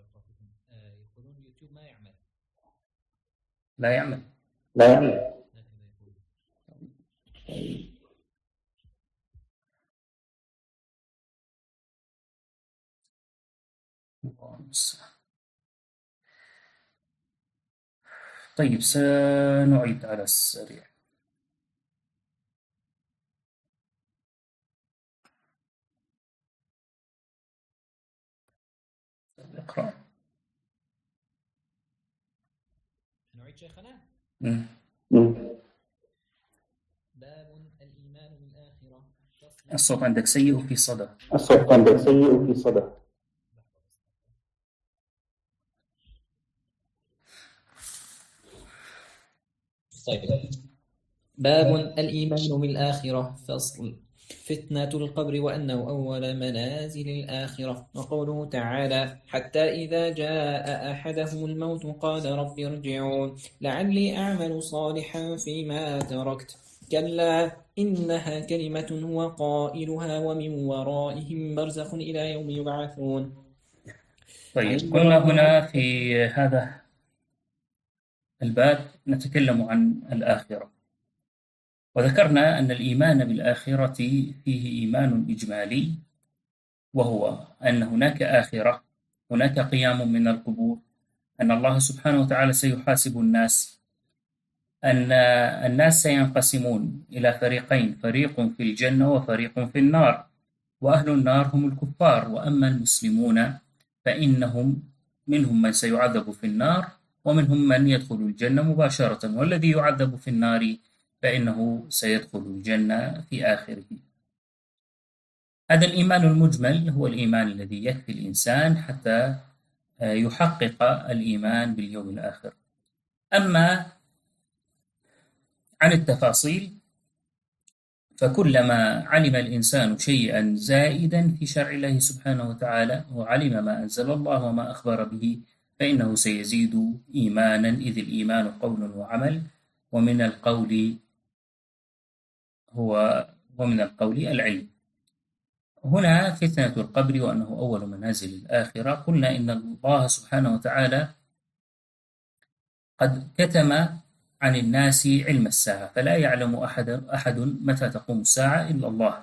يقولون اليوتيوب ما يعمل. لا يعمل. طيب سنعيد على السريع. اقرأ. نعيد شيخنا. باب الإيمان بالآخرة. الصوت عندك سيء وفي صدى. طيب. باب الإيمان بالآخرة. فصل. فتنة القبر وأنه أول منازل الآخرة. وقوله تعالى: حتى إذا جاء أحدهم الموت قال رب ارجعون لعلي أعمل صالحا فيما تركت كلا إنها كلمة هو قائلها ومن ورائهم برزخ إلى يوم يبعثون. طيب قلنا هنا في هذا الباب نتكلم عن الآخرة، وذكرنا أن الإيمان بالآخرة فيه إيمان إجمالي، وهو أن هناك آخرة، هناك قيام من القبور، أن الله سبحانه وتعالى سيحاسب الناس، أن الناس سينقسمون إلى فريقين، فريق في الجنة وفريق في النار، وأهل النار هم الكفار، وأما المسلمون فإنهم منهم من سيعذب في النار ومنهم من يدخل الجنة مباشرة، والذي يعذب في النار فإنه سيدخل الجنة في آخره. هذا الإيمان المجمل هو الإيمان الذي يكفي الإنسان حتى يحقق الإيمان باليوم الآخر. أما عن التفاصيل فكلما علم الإنسان شيئا زائدا في شرع الله سبحانه وتعالى وعلم ما أنزل الله وما أخبر به فإنه سيزيد إيمانا، إذ الإيمان قول وعمل، ومن القول العلم. هنا فتنة القبر وأنه أول منازل الآخرة. قلنا إن الله سبحانه وتعالى قد كتم عن الناس علم الساعة، فلا يعلم أحد متى تقوم الساعة إلا الله،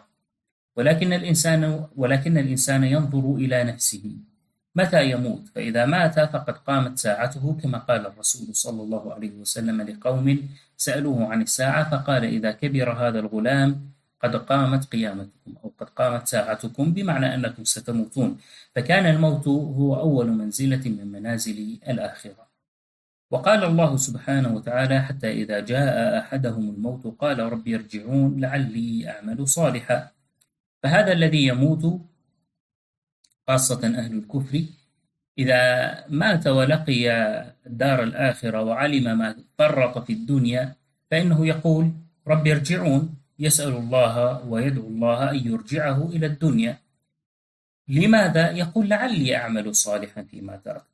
ولكن الإنسان ينظر إلى نفسه متى يموت، فإذا مات فقد قامت ساعته، كما قال الرسول صلى الله عليه وسلم لقوم سألوه عن الساعة فقال: إذا كبر هذا الغلام قد قامت قيامتكم، أو قد قامت ساعتكم، بمعنى أنكم ستموتون. فكان الموت هو أول منزلة من منازل الآخرة. وقال الله سبحانه وتعالى: حتى إذا جاء أحدهم الموت قال رب ارجعون لعلي أعمل صالحا. فهذا الذي يموت خاصة أهل الكفر إذا مات ولقي الدار الآخرة وعلم ما فرط في الدنيا فإنه يقول رب ارجعون، يسأل الله ويدعو الله أن يرجعه إلى الدنيا. لماذا؟ يقول لعلي أعمل صالحا فيما تركت،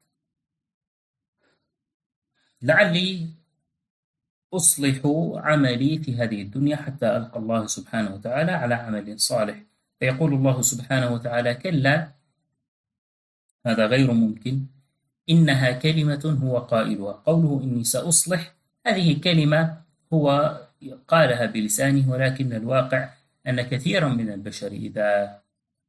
لعلي أصلح عملي في هذه الدنيا حتى ألقى الله سبحانه وتعالى على عمل صالح. فيقول الله سبحانه وتعالى: كلا، هذا غير ممكن، إنها كلمة هو قائلها. قوله إني سأصلح هذه كلمة هو قالها بلسانه، ولكن الواقع أن كثيرا من البشر إذا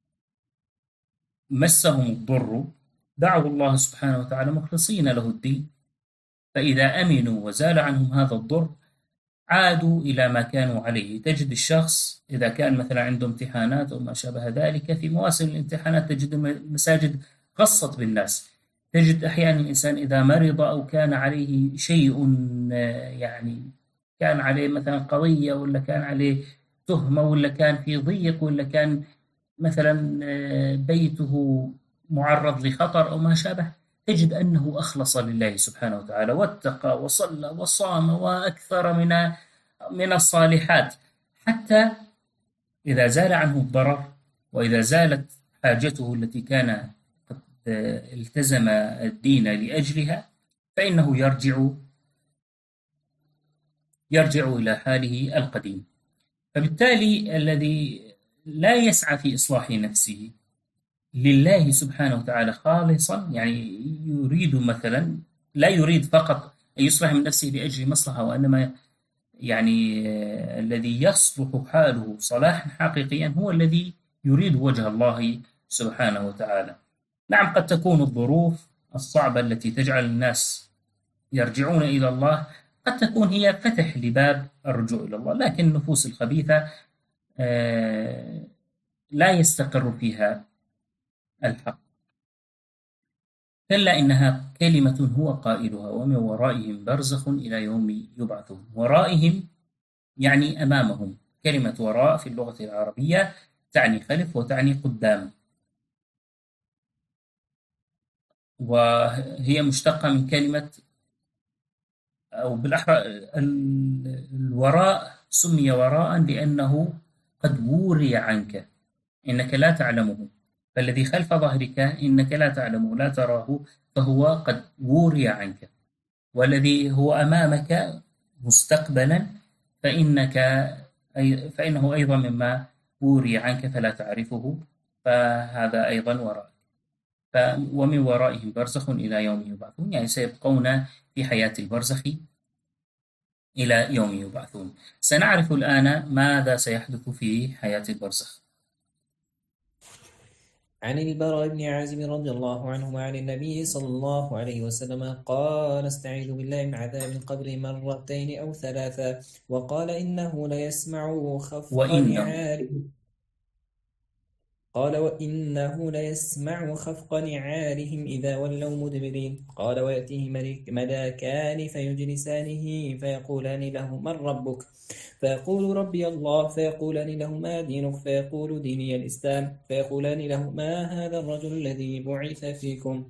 مسهم الضر دعوا الله سبحانه وتعالى مخلصين له الدين، فإذا أمنوا وزال عنهم هذا الضر عادوا إلى ما كانوا عليه. تجد الشخص إذا كان مثلا عنده امتحانات أو ما شابه ذلك، في مواسم الامتحانات تجد المساجد غصت بالناس، تجد أحيانا الإنسان إذا مرض أو كان عليه شيء، يعني كان عليه مثلا قضية، ولا كان عليه تهمة، ولا كان في ضيق، ولا كان مثلا بيته معرض لخطر أو ما شابه، تجد أنه أخلص لله سبحانه وتعالى واتقى وصلى وصام وأكثر من الصالحات، حتى إذا زال عنه الضرر وإذا زالت حاجته التي كان قد التزم الدين لأجلها فإنه يرجع إلى حاله القديم. فبالتالي الذي لا يسعى في إصلاح نفسه لله سبحانه وتعالى خالصا، يعني يريد مثلا، لا يريد فقط أن يصلح من نفسه لأجل مصلحة، وإنما يعني الذي يصلح حاله صلاحا حقيقيا هو الذي يريد وجه الله سبحانه وتعالى. نعم، قد تكون الظروف الصعبة التي تجعل الناس يرجعون إلى الله قد تكون هي فتح لباب الرجوع إلى الله، لكن النفوس الخبيثة لا يستقر فيها الحق. كلا إنها كلمة هو قائلها ومن ورائهم برزخ إلى يوم يبعثون. ورائهم يعني أمامهم. كلمة وراء في اللغة العربية تعني خلف وتعني قدام، وهي مشتقة من كلمة، أو بالأحرى الوراء سمي وراء لأنه قد وري عنك، إنك لا تعلمه، فالذي خلف ظهرك إنك لا تعلمه لا تراه، فهو قد وري عنك. والذي هو أمامك مستقبلا فإنه أيضا مما وري عنك فلا تعرفه، فهذا أيضا وراء. ومن ورائهم برزخ إلى يوم يبعثون، يعني سيبقون في حياة البرزخ إلى يوم يبعثون. سنعرف الآن ماذا سيحدث في حياة البرزخ. عن البراء بن عازب رضي الله عنه عن النبي صلى الله عليه وسلم قال: استعيذ بالله من عذاب القبر مرتين أو ثلاثة. وقال: إنه ليسمع خفق نعالهم. قال: وإنه ليسمع خفق نعالهم إذا ولوا مدبرين. قال: ويأتيه ملاكان فيجلسانه فيقولان له: من ربك؟ فيقول: ربي الله. فيقولان له: ما دينك؟ فيقول: ديني الإسلام. فيقولان له: ما هذا الرجل الذي بعث فيكم؟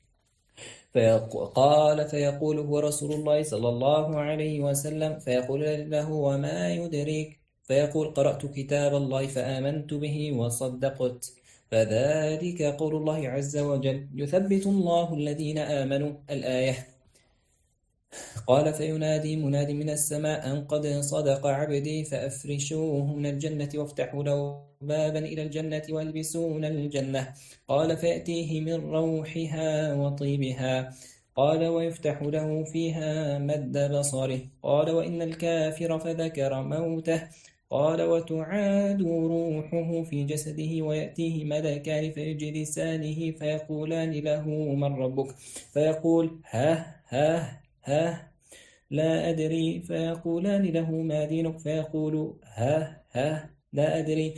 فيقول: هو رسول الله صلى الله عليه وسلم. فيقول له: وما يدريك؟ فيقول: قرأت كتاب الله فآمنت به وصدقت. فذلك قول الله عز وجل: يثبت الله الذين آمنوا. الآية. قال: فينادي مناد من السماء أن قد صدق عبدي فأفرشوه من الجنة وافتحوا له بابا إلى الجنة والبسون الجنة. قال: فيأتيه من روحها وطيبها. قال: ويفتح له فيها مد بصره. قال: وإن الكافر فذكر موته. قال: وتعاد روحه في جسده ويأتيه ملكان فيجلسانه فيقولان له: من ربك؟ فيقول: ها لا أدري. فيقولان له: ما دينك؟ فيقول: ها لا أدري.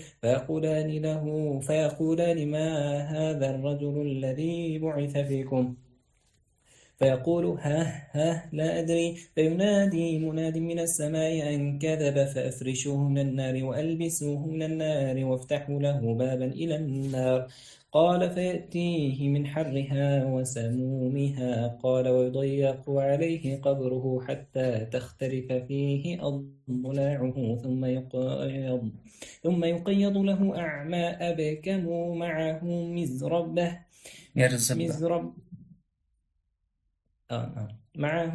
فيقولان: ما هذا الرجل الذي بعث فيكم؟ فيقول: ها لا أدري. فينادي مناد من السماء أن كذب فأفرشوه من النار وألبسوه من النار وافتحوا له بابا إلى النار. قال: فيأتيه من حرها وسمومها. قال: ويضيق عليه قبره حتى تختلف فيه أضلاعه ثم يقيض له أعمى أبكم معه مزربة. معه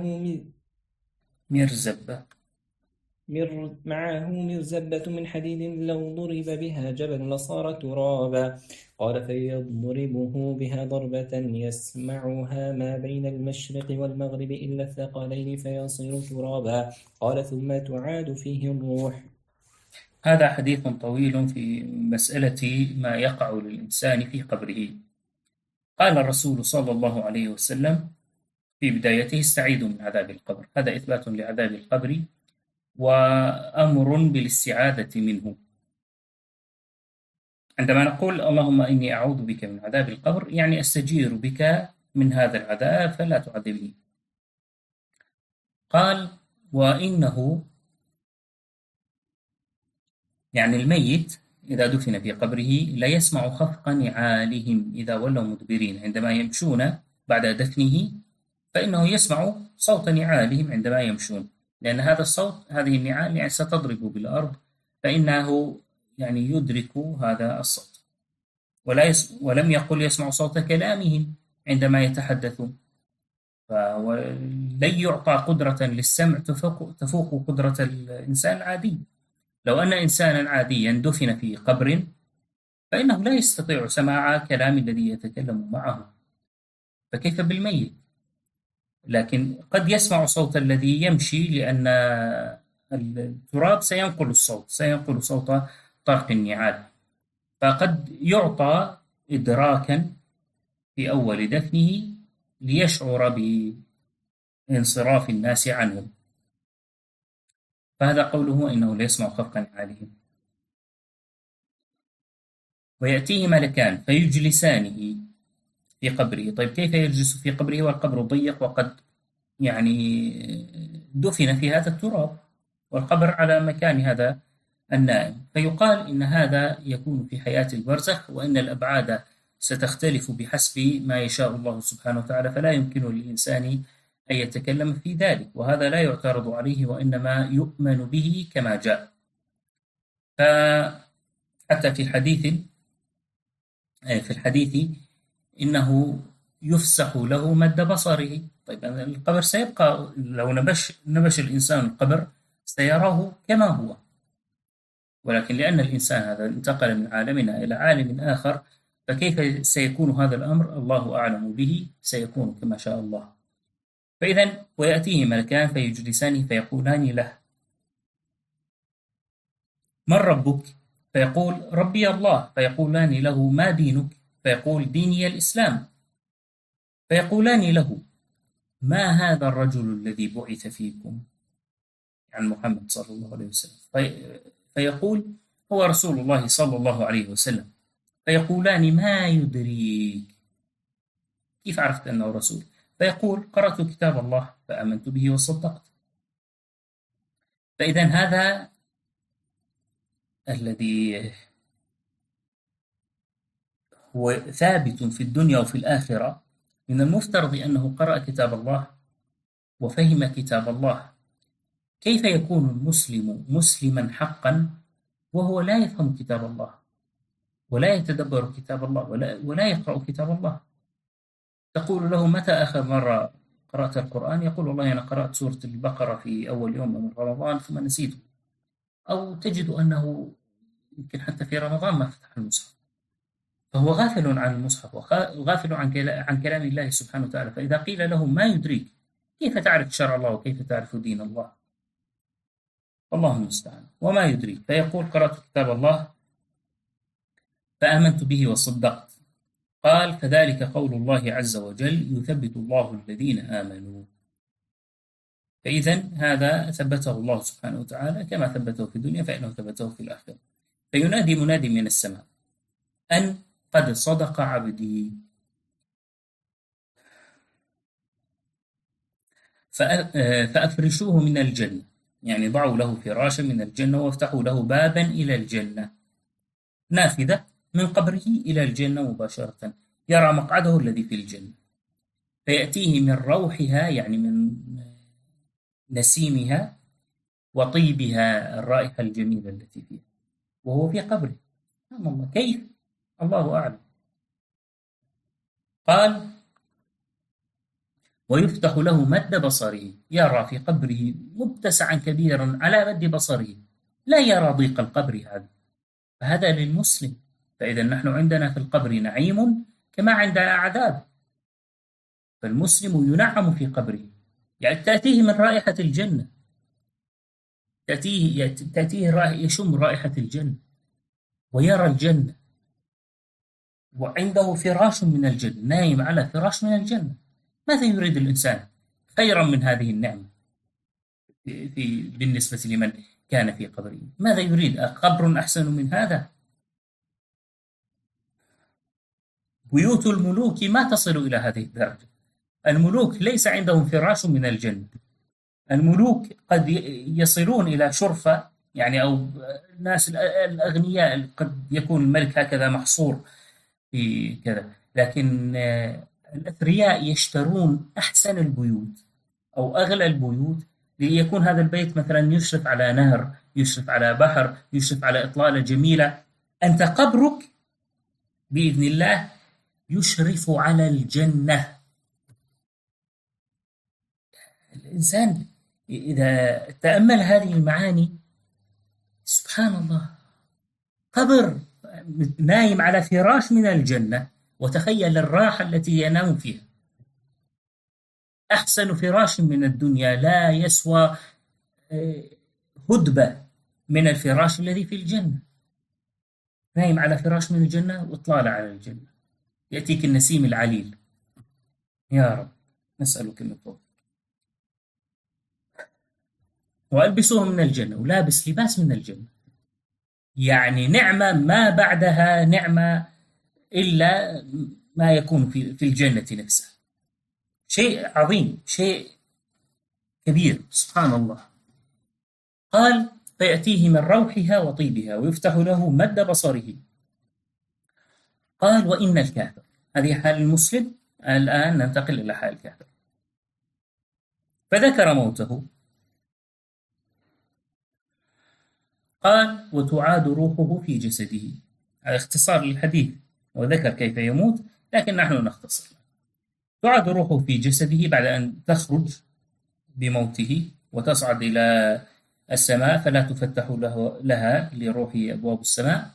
مرزبة من حديد لو ضرب بها جبل لصار ترابا. قال: فيضربه بها ضربة يسمعها ما بين المشرق والمغرب إلا الثقلين فيصير ترابا. قال: ثم تعاد فيه الروح. هذا حديث طويل في مسألة ما يقع للإنسان في قبره. قال الرسول صلى الله عليه وسلم في بدايته: استعيذوا من عذاب القبر. هذا إثبات لعذاب القبر وأمر بالاستعاذة منه. عندما نقول اللهم إني أعوذ بك من عذاب القبر، يعني أستجير بك من هذا العذاب فلا تعذبني. قال: وإنه، يعني الميت إذا دفن في قبره لا يسمع خفق نعالهم إذا ولوا مدبرين. عندما يمشون بعد دفنه فإنه يسمع صوت نعالهم عندما يمشون، لأن هذا الصوت، هذه النعال يعني ستضرب بالأرض، فإنه يعني يدرك هذا الصوت. ولم يقل يسمع صوت كلامهم عندما يتحدثون، فلن يعطى قدرة للسمع تفوق قدرة الإنسان العادي. لو أن إنسانا عاديا دفن في قبر فإنه لا يستطيع سماع كلام الذي يتكلم معه، فكيف بالميت؟ لكن قد يسمع صوت الذي يمشي، لأن التراب سينقل الصوت، سينقل صوت طرق النعال، فقد يعطى إدراكا في أول دفنه ليشعر بانصراف الناس عنه. فهذا قوله إنه لا يسمع خفق نعالهم. ويأتيه ملكان فيجلسانه في قبره. طيب كيف يجلس في قبره والقبر ضيق وقد دفن في هذا التراب، والقبر على مكان هذا النائم؟ فيقال إن هذا يكون في حياة البرزخ، وإن الأبعاد ستختلف بحسب ما يشاء الله سبحانه وتعالى، فلا يمكن للإنسان أن يتكلم في ذلك، وهذا لا يعترض عليه وإنما يؤمن به كما جاء. فحتى في الحديث إنه يفسح له مد بصره. طيب القبر سيبقى، لو نبش الإنسان القبر سيراه كما هو، ولكن لأن الإنسان هذا انتقل من عالمنا إلى عالم آخر، فكيف سيكون هذا الأمر؟ الله أعلم به، سيكون كما شاء الله. فإذا ويأتيه ملكان فيجلسانه فيقولان له: من ربك؟ فيقول: ربي الله. فيقولان له: ما دينك؟ فيقول: ديني الإسلام. فيقولان له: ما هذا الرجل الذي بعث فيكم؟ عن محمد صلى الله عليه وسلم. فيقول: هو رسول الله صلى الله عليه وسلم. فيقولان: ما يدريك؟ كيف عرفت أنه رسول؟ فيقول: قرأت كتاب الله فآمنت به وصدقت. فإذا هذا الذي هو ثابت في الدنيا وفي الآخرة، من المفترض أنه قرأ كتاب الله وفهم كتاب الله. كيف يكون المسلم مسلما حقا وهو لا يفهم كتاب الله ولا يتدبر كتاب الله ولا يقرأ كتاب الله؟ تقول له: متى آخر مرة قرأت القرآن؟ يقول: والله أنا قرأت سورة البقرة في أول يوم من رمضان ثم نسيته. أو تجد أنه يمكن حتى في رمضان ما فتح المصحف، فهو غافل عن المصحف وغافل عن كلام الله سبحانه وتعالى. فإذا قيل له: ما يدريك؟ كيف تعرف شرع الله وكيف تعرف دين الله؟ والله المستعان. وما يدريك؟ فيقول: قرأت كتاب الله فآمنت به وصدقت. قال: فذلك قول الله عز وجل: يثبت الله الذين آمنوا. فإذا هذا ثبته الله سبحانه وتعالى كما ثبته في الدنيا، فإنه ثبته في الآخرة. فينادي منادي من السماء أن قد صدق عبدي، فأفرشوه من الجنة، يعني ضعوا له فراشا من الجنة وافتحوا له بابا إلى الجنة، نافذة من قبره إلى الجنة مباشرة، يرى مقعده الذي في الجنة. فيأتيه من روحها، يعني من نسيمها وطيبها، الرائحة الجميلة التي فيها، وهو في قبره. سبحان الله، كيف؟ الله أعلم. قال: ويفتح له مد بصره، يرى في قبره متسعا كبيرا على مد بصره، لا يرى ضيق القبر هذا. فهذا للمسلم. فإذا نحن عندنا في القبر نعيم كما عندنا عذاب، فالمسلم ينعم في قبره، يعني تأتيه من رائحة الجنة، تأتيه يشم رائحة الجنة ويرى الجنة، وعنده فراش من الجنة، نايم على فراش من الجنة. ماذا يريد الإنسان خيرا من هذه النعمة بالنسبة لمن كان في قبره؟ ماذا يريد؟ قبر أحسن من هذا؟ بيوت الملوك ما تصل إلى هذه الدرجة. الملوك ليس عندهم فراش من الجنة. الملوك قد يصلون إلى شرفة، يعني أو الناس الأغنياء قد يكون الملك هكذا محصور في كذا، لكن الأثرياء يشترون أحسن البيوت أو أغلى البيوت، ليكون هذا البيت مثلا يشرف على نهر، يشرف على بحر، يشرف على إطلالة جميلة. أنت قبرك بإذن الله يشرف على الجنة. الإنسان إذا تأمل هذه المعاني، سبحان الله، قبر نايم على فراش من الجنة، وتخيل الراحة التي ينام فيها. أحسن فراش من الدنيا لا يسوى هدبة من الفراش الذي في الجنة. نايم على فراش من الجنة وطالع على الجنة، يأتيك النسيم العليل. يا رب نسألك من فضلك. وألبسوه من الجنة، ولابس لباس من الجنة. يعني نعمة ما بعدها نعمة إلا ما يكون في الجنة نفسها. شيء عظيم، شيء كبير، سبحان الله. قال: فيأتيه من روحها وطيبها ويفتح له مد بصره. قال: وإن الكافر، هذه حال المسلم. الآن ننتقل إلى حال الكافر. فذكر موته. قال: وتعاد روحه في جسده. هذا اختصار للحديث، وذكر كيف يموت، لكن نحن نختصر. تعاد روحه في جسده بعد أن تخرج بموته وتصعد إلى السماء، فلا تفتح لها لروحه أبواب السماء،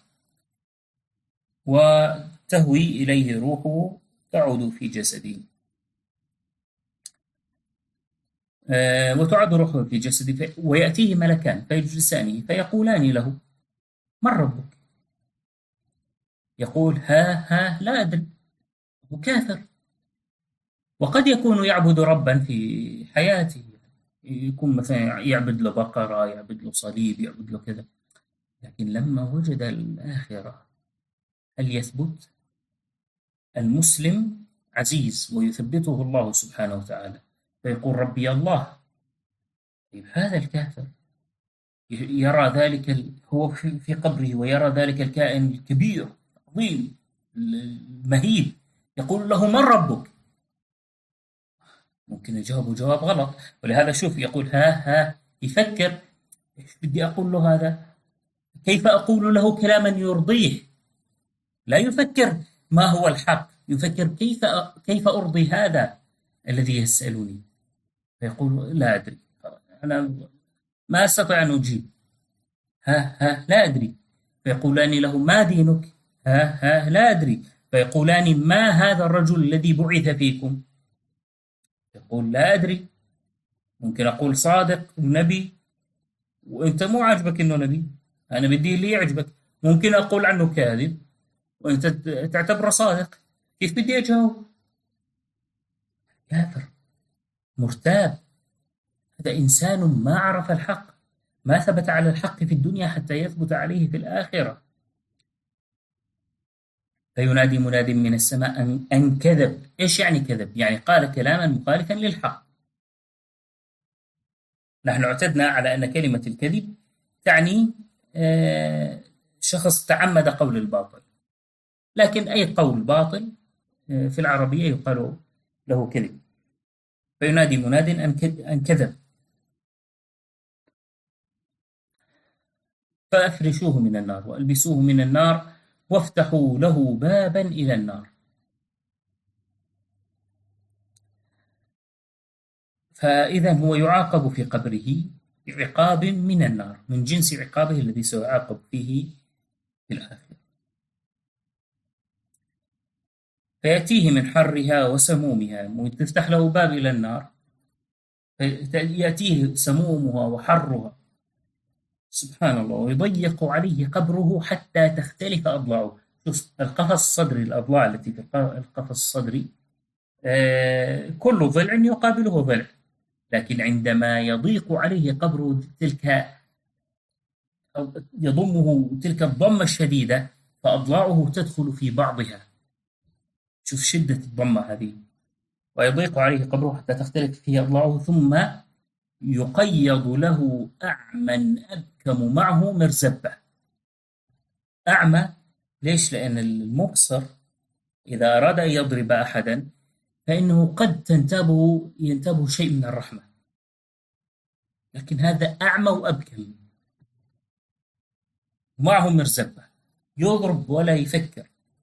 وتهوي إليه روحه، تعود في جسده. وتعاد روحه في جسده، ويأتيه ملكان فيجلسانه فيقولان له: من ربك؟ يقول: ها لا أدري. هو كافر، وقد يكون يعبد ربا في حياته، يكون مثلا يعبد له بقرة، يعبد له صليب، يعبد له كذا. لكن لما وجد الآخرة، هل يثبت؟ المسلم عزيز ويثبته الله سبحانه وتعالى، فيقول: ربي الله. طيب هذا الكافر يرى ذلك هو في قبره، ويرى ذلك الكائن الكبير العظيم المهيب، يقول له: من ربك؟ ممكن يجاوب جواب غلط، ولهذا شوف يقول ها يفكر: ايش بدي اقول له هذا؟ كيف اقول له كلاما يرضيه؟ لا يفكر ما هو الحق، يفكر كيف ارضي هذا الذي يسألني. فيقول: لا ادري، انا ما استطيع ان اجيب. ها لا ادري. فيقولان له: ما دينك؟ ها لا ادري. فيقولان: ما هذا الرجل الذي بعث فيكم؟ يقول: لا أدري. ممكن أقول صادق ونبي، وأنت مو عاجبك إنه نبي، أنا بدي اللي يعجبك. ممكن أقول عنه كاذب وأنت تعتبره صادق. كيف بدي أجاوب؟ كافر مرتاب، هذا إنسان ما عرف الحق، ما ثبت على الحق في الدنيا حتى يثبت عليه في الآخرة. فينادي مناد من السماء أن كذب. إيش يعني كذب؟ يعني قال كلاما مخالفا للحق. نحن اعتدنا على أن كلمة الكذب تعني شخص تعمد قول الباطل، لكن أي قول باطل في العربية يقال له كذب. فينادي مناد أن كذب. فأفرشوه من النار وألبسوه من النار وافتحوا له بابا إلى النار. فإذا هو يعاقب في قبره بعقاب من النار، من جنس عقابه الذي سيعاقب فيه في الآخرة. فيأتيه من حرها وسمومها، تفتح له باب إلى النار، يأتيه سمومها وحرها، سبحان الله، ويضيق عليه قبره حتى تختلف أضلاعه. شوف القفص الصدري، الأضلاع التي في القفص الصدري كل ضلع يقابله ضلع، لكن عندما يضيق عليه قبره يضمه تلك الضمة الشديدة، فأضلاعه تدخل في بعضها. شوف شدة الضمة هذه. ويضيق عليه قبره حتى تختلف فيه أضلاعه، ثم يقيض له أعمى أبكم معه مرزبة. أعمى ليش؟ لأن المبصر إذا أراد أن يضرب أحدا فإنه قد ينتابه شيء من الرحمة، لكن هذا أعمى وأبكم ومعه مرزبة، يضرب ولا يفكر.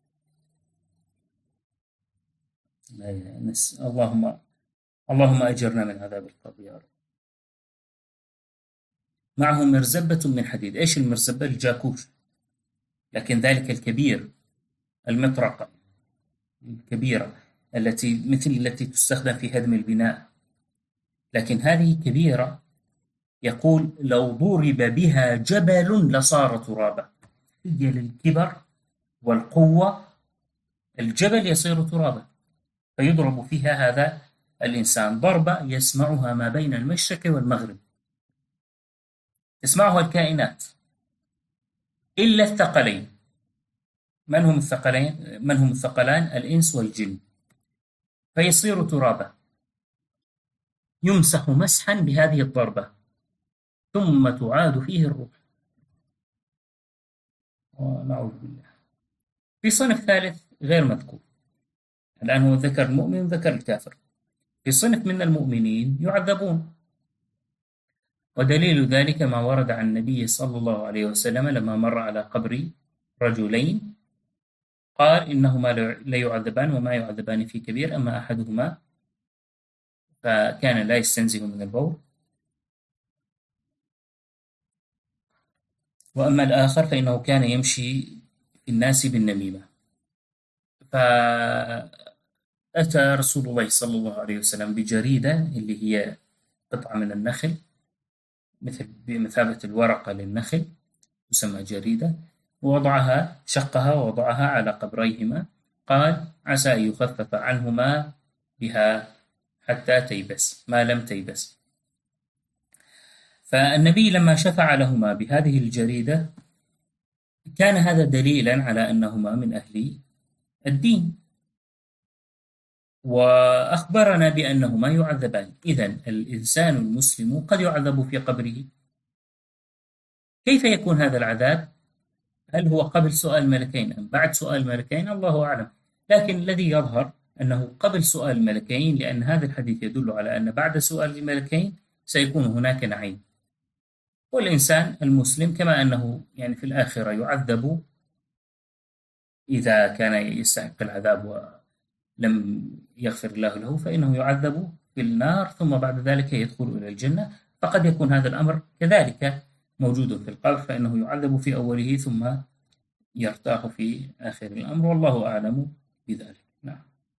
اللهم أجرنا من عذاب القبر يا رب. معه مرزبة من حديد. إيش المرزبة؟ الجاكوش، لكن ذلك الكبير، المطرقة الكبيرة التي تستخدم في هدم البناء، لكن هذه كبيرة يقول لو ضرب بها جبل لصار ترابا. هي للكبر والقوة الجبل يصير ترابا، فيضرب فيها هذا الإنسان ضربة يسمعها ما بين المشرق والمغرب، تسمعها الكائنات إلا الثقلين. من هم الثقلين؟ من هم الثقلان؟ الإنس والجن. فيصير ترابا، يمسح مسحا بهذه الضربة ثم تعاد فيه الروح. ونعوذ بالله. في صنف ثالث غير مذكور الآن، هو ذكر المؤمن وذكر الكافر. في صنف من المؤمنين يعذبون، ودليل ذلك ما ورد عن النبي صلى الله عليه وسلم لما مر على قبر رجلين قال إنهما لا يعذبان وما يعذبان في كبير، أما أحدهما فكان لا يستنزه من البول، وأما الآخر فإنه كان يمشي في الناس بالنميمة. فأتى رسول الله صلى الله عليه وسلم بجريدة اللي هي قطعة من النخل مثل بمثابة الورقة للنخل تسمى جريدة، ووضعها شقها ووضعها على قبريهما، قال عسى أن يخفف عنهما بها حتى تيبس ما لم تيبس. فالنبي لما شفع لهما بهذه الجريدة كان هذا دليلا على أنهما من أهل الدين، وأخبرنا بأنهما يعذبان. إذن الإنسان المسلم قد يعذب في قبره. كيف يكون هذا العذاب؟ هل هو قبل سؤال الملكين أم بعد سؤال الملكين؟ الله أعلم، لكن الذي يظهر أنه قبل سؤال الملكين، لأن هذا الحديث يدل على أن بعد سؤال الملكين سيكون هناك نعيم. والإنسان المسلم كما أنه يعني في الآخرة يعذب إذا كان يستحق العذاب ولم يغفر الله له، فإنه يعذب في النار ثم بعد ذلك يدخل إلى الجنة. فقد يكون هذا الأمر كذلك موجود في القبر، فإنه يعذب في أوله ثم يرتاح في آخر الأمر، والله أعلم بذلك. نعم.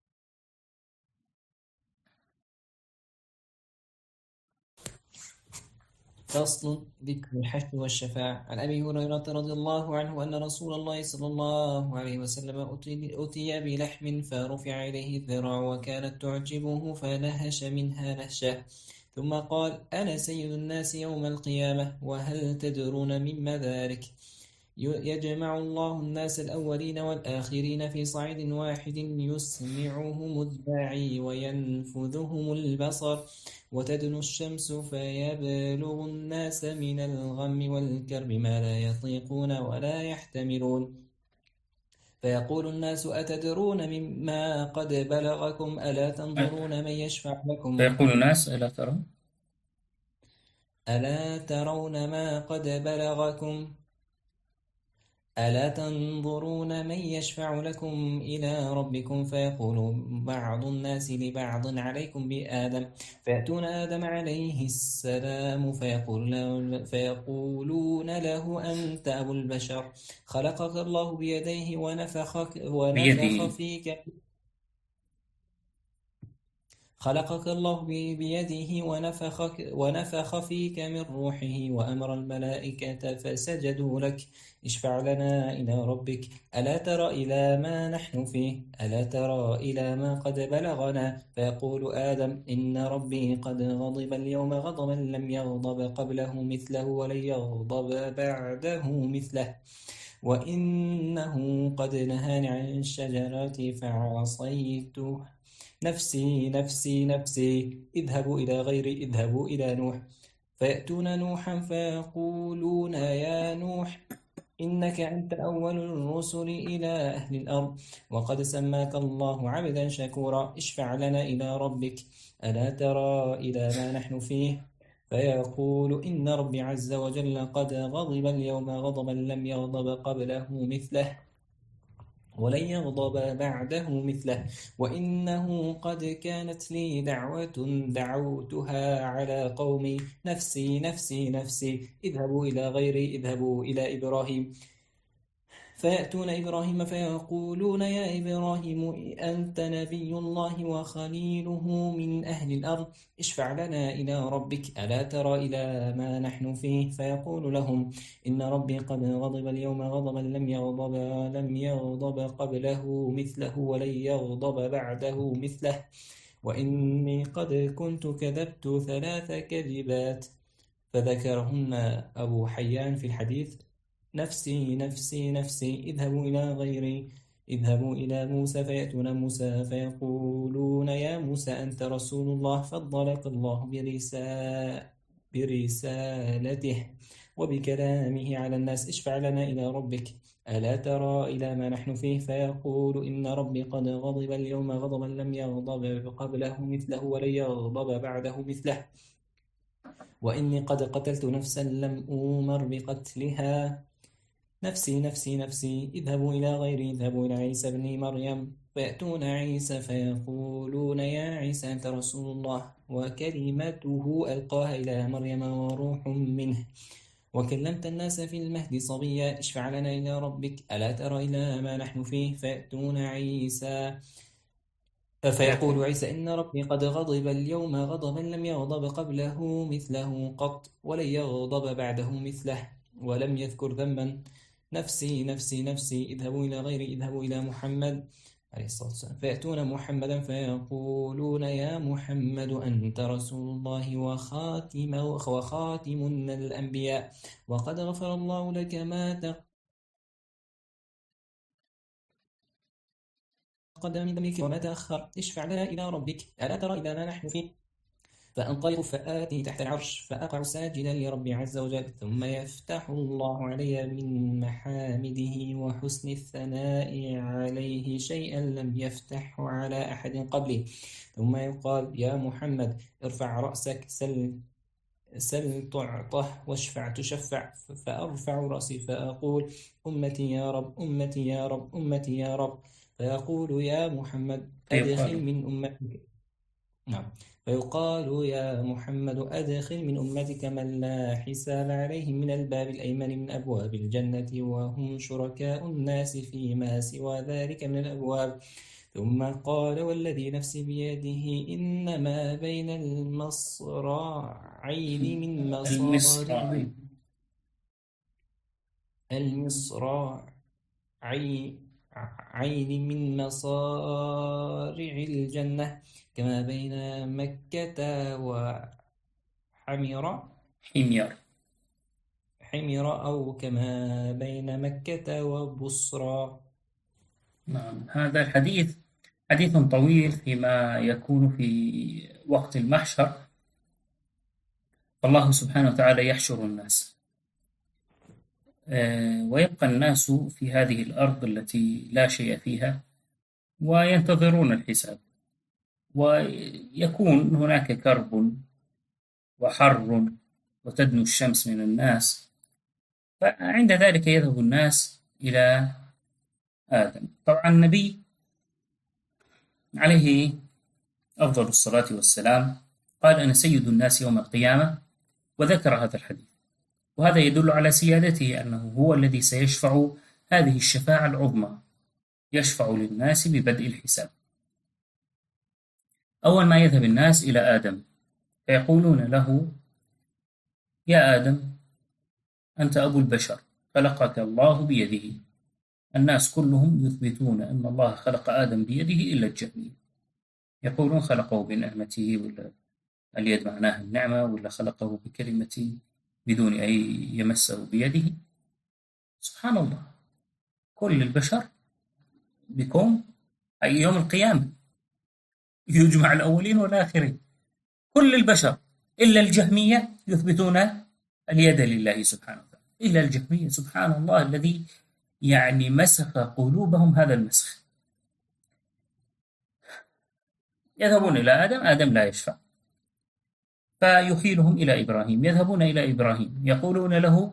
فصل ذكر الحشر والشفاعة. عن أبي هريرة رضي الله عنه أن رسول الله صلى الله عليه وسلم أتي بلحم فرفع إليه الذراع وكانت تعجبه فنهش منها نهشة، ثم قال أنا سيد الناس يوم القيامة، وهل تدرون مما ذلك؟ يجمع الله الناس الأولين والآخرين في صعيد واحد يسمعهم الداعي وينفذهم البصر، وتدنو الشمس فيبلغ الناس من الغم والكرب ما لا يطيقون ولا يحتملون، فيقول الناس أتدرون مما قد بلغكم ألا تنظرون من يشفع لكم؟ فيقول الناس ألا ترون ما قد بلغكم ألا تنظرون من يشفع لكم إلى ربكم؟ فيقول بعض الناس لبعض عليكم بآدم، فيأتون آدم عليه السلام فيقولون له أنت أبو البشر، خلقك الله بيديه ونفخ فيك خلقك الله بيده ونفخ فيك من روحه وأمر الملائكة فسجدوا لك، اشفع لنا إلى ربك، ألا ترى إلى ما نحن فيه؟ ألا ترى إلى ما قد بلغنا؟ فيقول آدم إن ربي قد غضب اليوم غضبا لم يغضب قبله مثله ولن يغضب بعده مثله، وإنه قد نهاني عن الشجرة فعصيته، نفسي نفسي نفسي، اذهبوا إلى نوح. فيأتون نوحا فيقولون يا نوح إنك أنت أول الرسل إلى أهل الأرض، وقد سماك الله عبدا شكورا، اشفع لنا إلى ربك، ألا ترى إلى ما نحن فيه؟ فيقول إن ربي عز وجل قد غضب اليوم غضبا لم يغضب قبله مثله ولن يغضب بعده مثله، وإنه قد كانت لي دعوة دعوتها على قومي، نفسي نفسي نفسي، اذهبوا إلى إبراهيم فيأتون إبراهيم فيقولون يا إبراهيم أنت نبي الله وخليله من أهل الأرض اشفع لنا إلى ربك ألا ترى إلى ما نحن فيه فيقول لهم إن ربي قد غضب اليوم غضبا لم يغضب قبله مثله ولن يغضب بعده مثله وإني قد كنت كذبت 3 كذبات فذكرهن أبو حيان في الحديث نفسي نفسي نفسي اذهبوا إلى موسى فيأتون موسى فيقولون يا موسى أنت رسول الله فضلك الله برسالته وبكلامه على الناس اشفع لنا إلى ربك ألا ترى إلى ما نحن فيه فيقول إن ربي قد غضب اليوم غضبا لم يغضب قبله مثله ولن يغضب بعده مثله وإني قد قتلت نفسا لم أومر بقتلها نفسي نفسي نفسي اذهبوا إلى عيسى بن مريم فيأتون عيسى فيقولون يا عيسى أنت رسول الله وكلمته ألقاها إلى مريم وروح منه وكلمت الناس في المهد صبيا اشفع لنا إلى ربك ألا ترى إلى ما نحن فيه فيأتون عيسى فيقول عيسى إن ربي قد غضب اليوم غضبا لم يغضب قبله مثله قط ولن يغضب بعده مثله ولم يذكر ذنبا نفسي نفسي نفسي اذهبوا إلى محمد عليه الصلاة والسلام فيأتون محمدا فيقولون يا محمد أنت رسول الله وخاتم الأنبياء وقد غفر الله لك ما تقدم من ذنبك وما تأخر اشفع لنا إلى ربك ألا ترى إلى ما نحن فيه فأنطلق فآتي تحت العرش فأقع ساجدا لربي عز وجل ثم يفتح الله علي من محامده وحسن الثناء عليه شيئا لم يفتحه على أحد قبلي ثم يقال يا محمد ارفع رأسك سل تعطه واشفع تشفع فأرفع رأسي فأقول أمتي يا رب أمتي يا رب أمتي يا رب فيقول يا محمد أدخل من أمتك نعم فيقال يا محمد أدخل من أمتك من لا حساب عليهم من الباب الأيمن من أبواب الجنة وهم شركاء الناس فيما سوى ذلك من الأبواب ثم قال والذي نفسي بيده إنما بين المصراعين من عين من مصارع الجنة كما بين مكة حمير أو كما بين مكة وبصرى. نعم هذا الحديث حديث طويل فيما يكون في وقت المحشر فالله سبحانه وتعالى يحشر الناس ويبقى الناس في هذه الأرض التي لا شيء فيها وينتظرون الحساب ويكون هناك كرب وحر وتدنو الشمس من الناس فعند ذلك يذهب الناس إلى آدم. طبعا النبي عليه أفضل الصلاة والسلام قال أنا سيد الناس يوم القيامة وذكر هذا الحديث وهذا يدل على سيادته أنه هو الذي سيشفع هذه الشفاعة العظمى يشفع للناس ببدء الحساب. أول ما يذهب الناس إلى آدم فيقولون له يا آدم أنت أبو البشر خلقك الله بيده. الناس كلهم يثبتون أن الله خلق آدم بيده إلا الجهمية يقولون خلقه بنعمته ولا اليد معناها النعمة ولا خلقه بكلمة بدون أن يمسه بيده. سبحان الله كل البشر بكون أي يوم القيامة يجمع الأولين والآخرين كل البشر إلا الجهمية يثبتون اليد لله سبحانه وتعالى إلا الجهمية. سبحان الله الذي يعني مسخ قلوبهم هذا المسخ. يذهبون إلى آدم لا يشفع فيخيلهم إلى إبراهيم يذهبون إلى إبراهيم يقولون له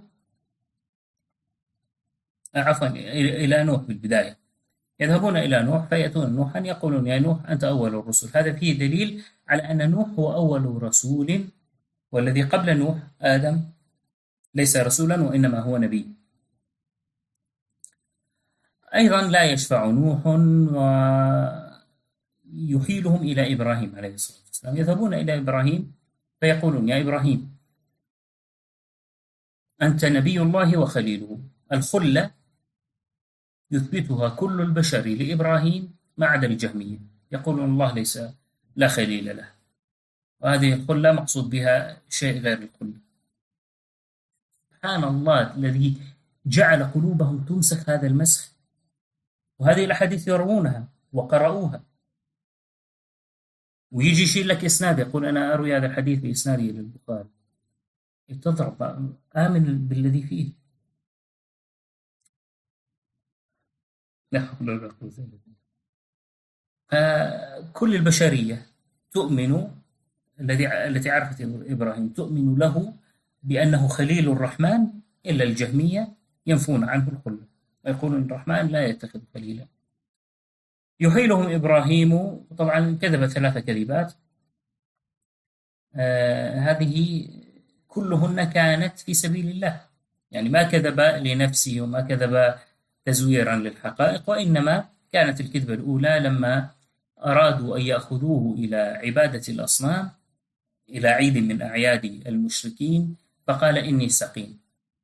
عفوا إلى نوح بالبداية يذهبون إلى نوح فيأتون نوحا يقولون يا نوح أنت أول الرسل. هذا فيه دليل على أن نوح هو أول رسول والذي قبل نوح آدم ليس رسولا وإنما هو نبي. أيضا لا يشفع نوح ويحيلهم إلى إبراهيم عليه الصلاة والسلام، يذهبون إلى إبراهيم فيقولون: يا إبراهيم، أنت نبي الله وخليله. الخلة يثبتها كل البشر لإبراهيم ما عدا الجهمية، يقولون الله ليس لا خليل له، وهذه الخلة مقصود بها شيء غير الخلة. سبحان الله الذي جعل قلوبهم تمسك هذا المسخ، وهذه الأحاديث يروونها وقرأوها، ويجي يشيل لك إسناد يقول أنا أروي هذا الحديث بإسناده للبخاري. تضرب، آمن بالذي فيه. لا حول ولا قوة إلا بالله. كل البشرية تؤمن، التي عرفت إبراهيم تؤمن له بأنه خليل الرحمن، إلا الجهمية ينفون عنه الخلة ويقولون الرحمن لا يتخذ خليلا. يحيلهم إبراهيم، طبعا كذب 3 كذبات، هذه كلهن كانت في سبيل الله، يعني ما كذب لنفسه وما كذب تزويرا للحقائق، وإنما كانت الكذبة الأولى لما أرادوا أن يأخذوه إلى عبادة الأصنام، إلى عيد من أعياد المشركين، فقال إني سقيم،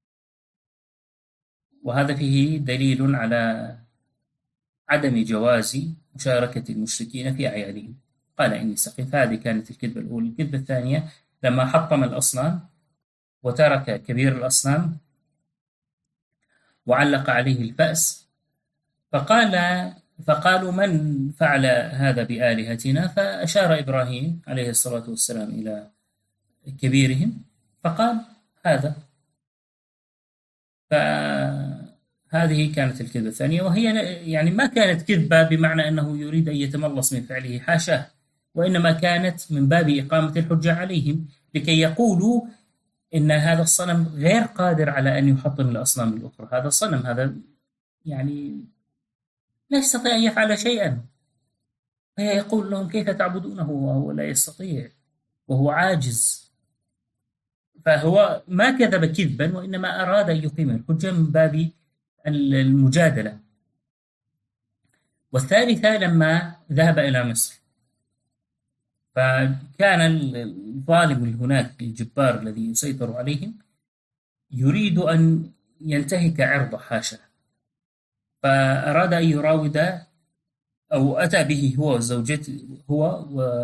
وهذا فيه دليل على عدم جواز مشاركة المشركين في أعيادهم، قال إني سقيم، فهذه كانت الكذبة الأولى. الكذبة الثانية لما حطم الأصنام وترك كبير الأصنام وعلق عليه الفأس، فقالوا من فعل هذا بآلهتنا؟ فأشار إبراهيم عليه الصلاة والسلام إلى كبيرهم فقال هذا. فهذه كانت الكذبة الثانية، وهي يعني ما كانت كذبة بمعنى أنه يريد أن يتملص من فعله، حاشاه، وإنما كانت من باب إقامة الحجة عليهم لكي يقولوا إن هذا الصنم غير قادر على أن يحطم الأصنام الأخرى. هذا الصنم هذا يعني لا يستطيع أن يفعل شيئا، فيقول لهم كيف تعبدونه وهو لا يستطيع وهو عاجز. فهو ما كذب كذبا، وإنما أراد أن يقيم الحجة من باب المجادلة. والثالثة لما ذهب إلى مصر، فكان الظالم هناك الجبار الذي يسيطر عليهم يريد أن ينتهك عرض حاشا، فأراد أن يراود أو أتى به هو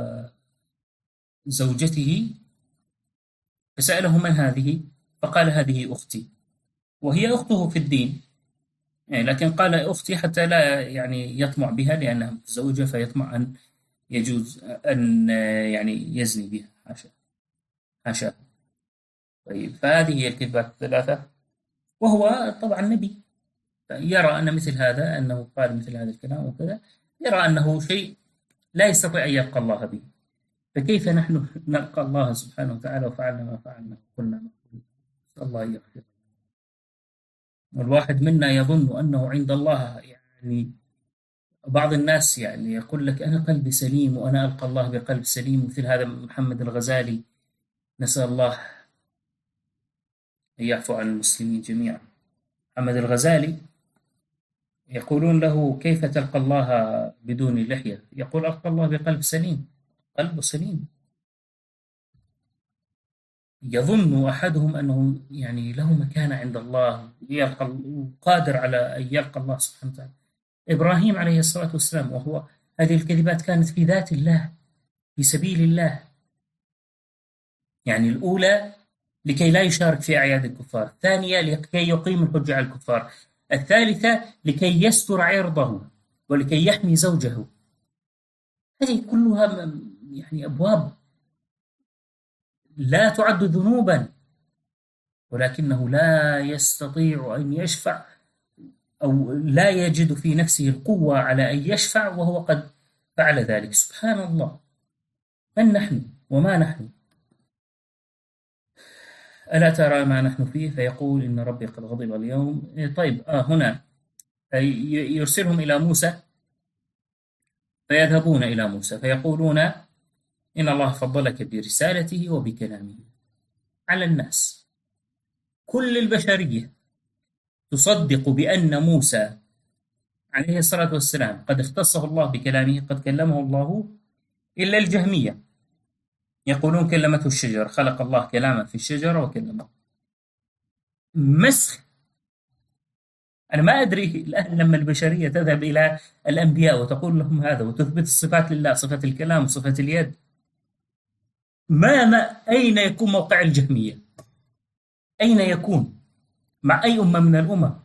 وزوجته، فسأله من هذه؟ فقال هذه أختي، وهي أخته في الدين، يعني لكن قال أختي حتى لا يعني يطمع بها لأنها متزوجة فيطمع أن يجوز أن يعني يزني بها، حاشا. طيب، فهذه هي الكذبات الثلاثة. وهو طبعا نبي يرى أن مثل هذا، أنه قال مثل هذا الكلام وكذا، يرى أنه شيء لا يستطيع أن يلقى الله به، فكيف نحن نلقى الله سبحانه وتعالى وفعلنا ما فعلنا قلنا ما قلنا؟ الله يغفر. والواحد منا يظن أنه عند الله، يعني بعض الناس يعني يقول لك أنا قلبي سليم وأنا ألقى الله بقلب سليم، مثل هذا محمد الغزالي، نسأل الله أن يعفو عن المسلمين جميعا. محمد الغزالي يقولون له كيف تلقى الله بدون لحية؟ يقول ألقى الله بقلب سليم، قلب سليم. يظن أحدهم أنه يعني له مكانة عند الله، يلقى قادر على أن يلقى الله سبحانه وتعالى. إبراهيم عليه الصلاة والسلام، وهو هذه الكذبات كانت في ذات الله، في سبيل الله، يعني الأولى لكي لا يشارك في أعياد الكفار، الثانية لكي يقيم الحجة على الكفار، الثالثة لكي يستر عرضه ولكي يحمي زوجه. هذه كلها يعني أبواب لا تعد ذنوبا، ولكنه لا يستطيع أن يشفع أو لا يجد في نفسه القوة على أن يشفع وهو قد فعل ذلك. سبحان الله، من نحن وما نحن؟ ألا ترى ما نحن فيه؟ فيقول إن ربي قد غضب اليوم. طيب، هنا يرسلهم إلى موسى، فيذهبون إلى موسى فيقولون إن الله فضلك برسالته وبكلامه على الناس. كل البشرية تصدق بأن موسى عليه الصلاة والسلام قد اختصه الله بكلامه، قد كلمه الله، إلا الجهمية يقولون كلمته الشجرة، خلق الله كلاما في الشجرة وكلمه. مسخ. أنا ما أدري الآن لما البشرية تذهب إلى الأنبياء وتقول لهم هذا وتثبت الصفات لله، صفة الكلام وصفة اليد، أين يكون موقع الجهمية؟ أين يكون؟ مع أي أمة من الأمم؟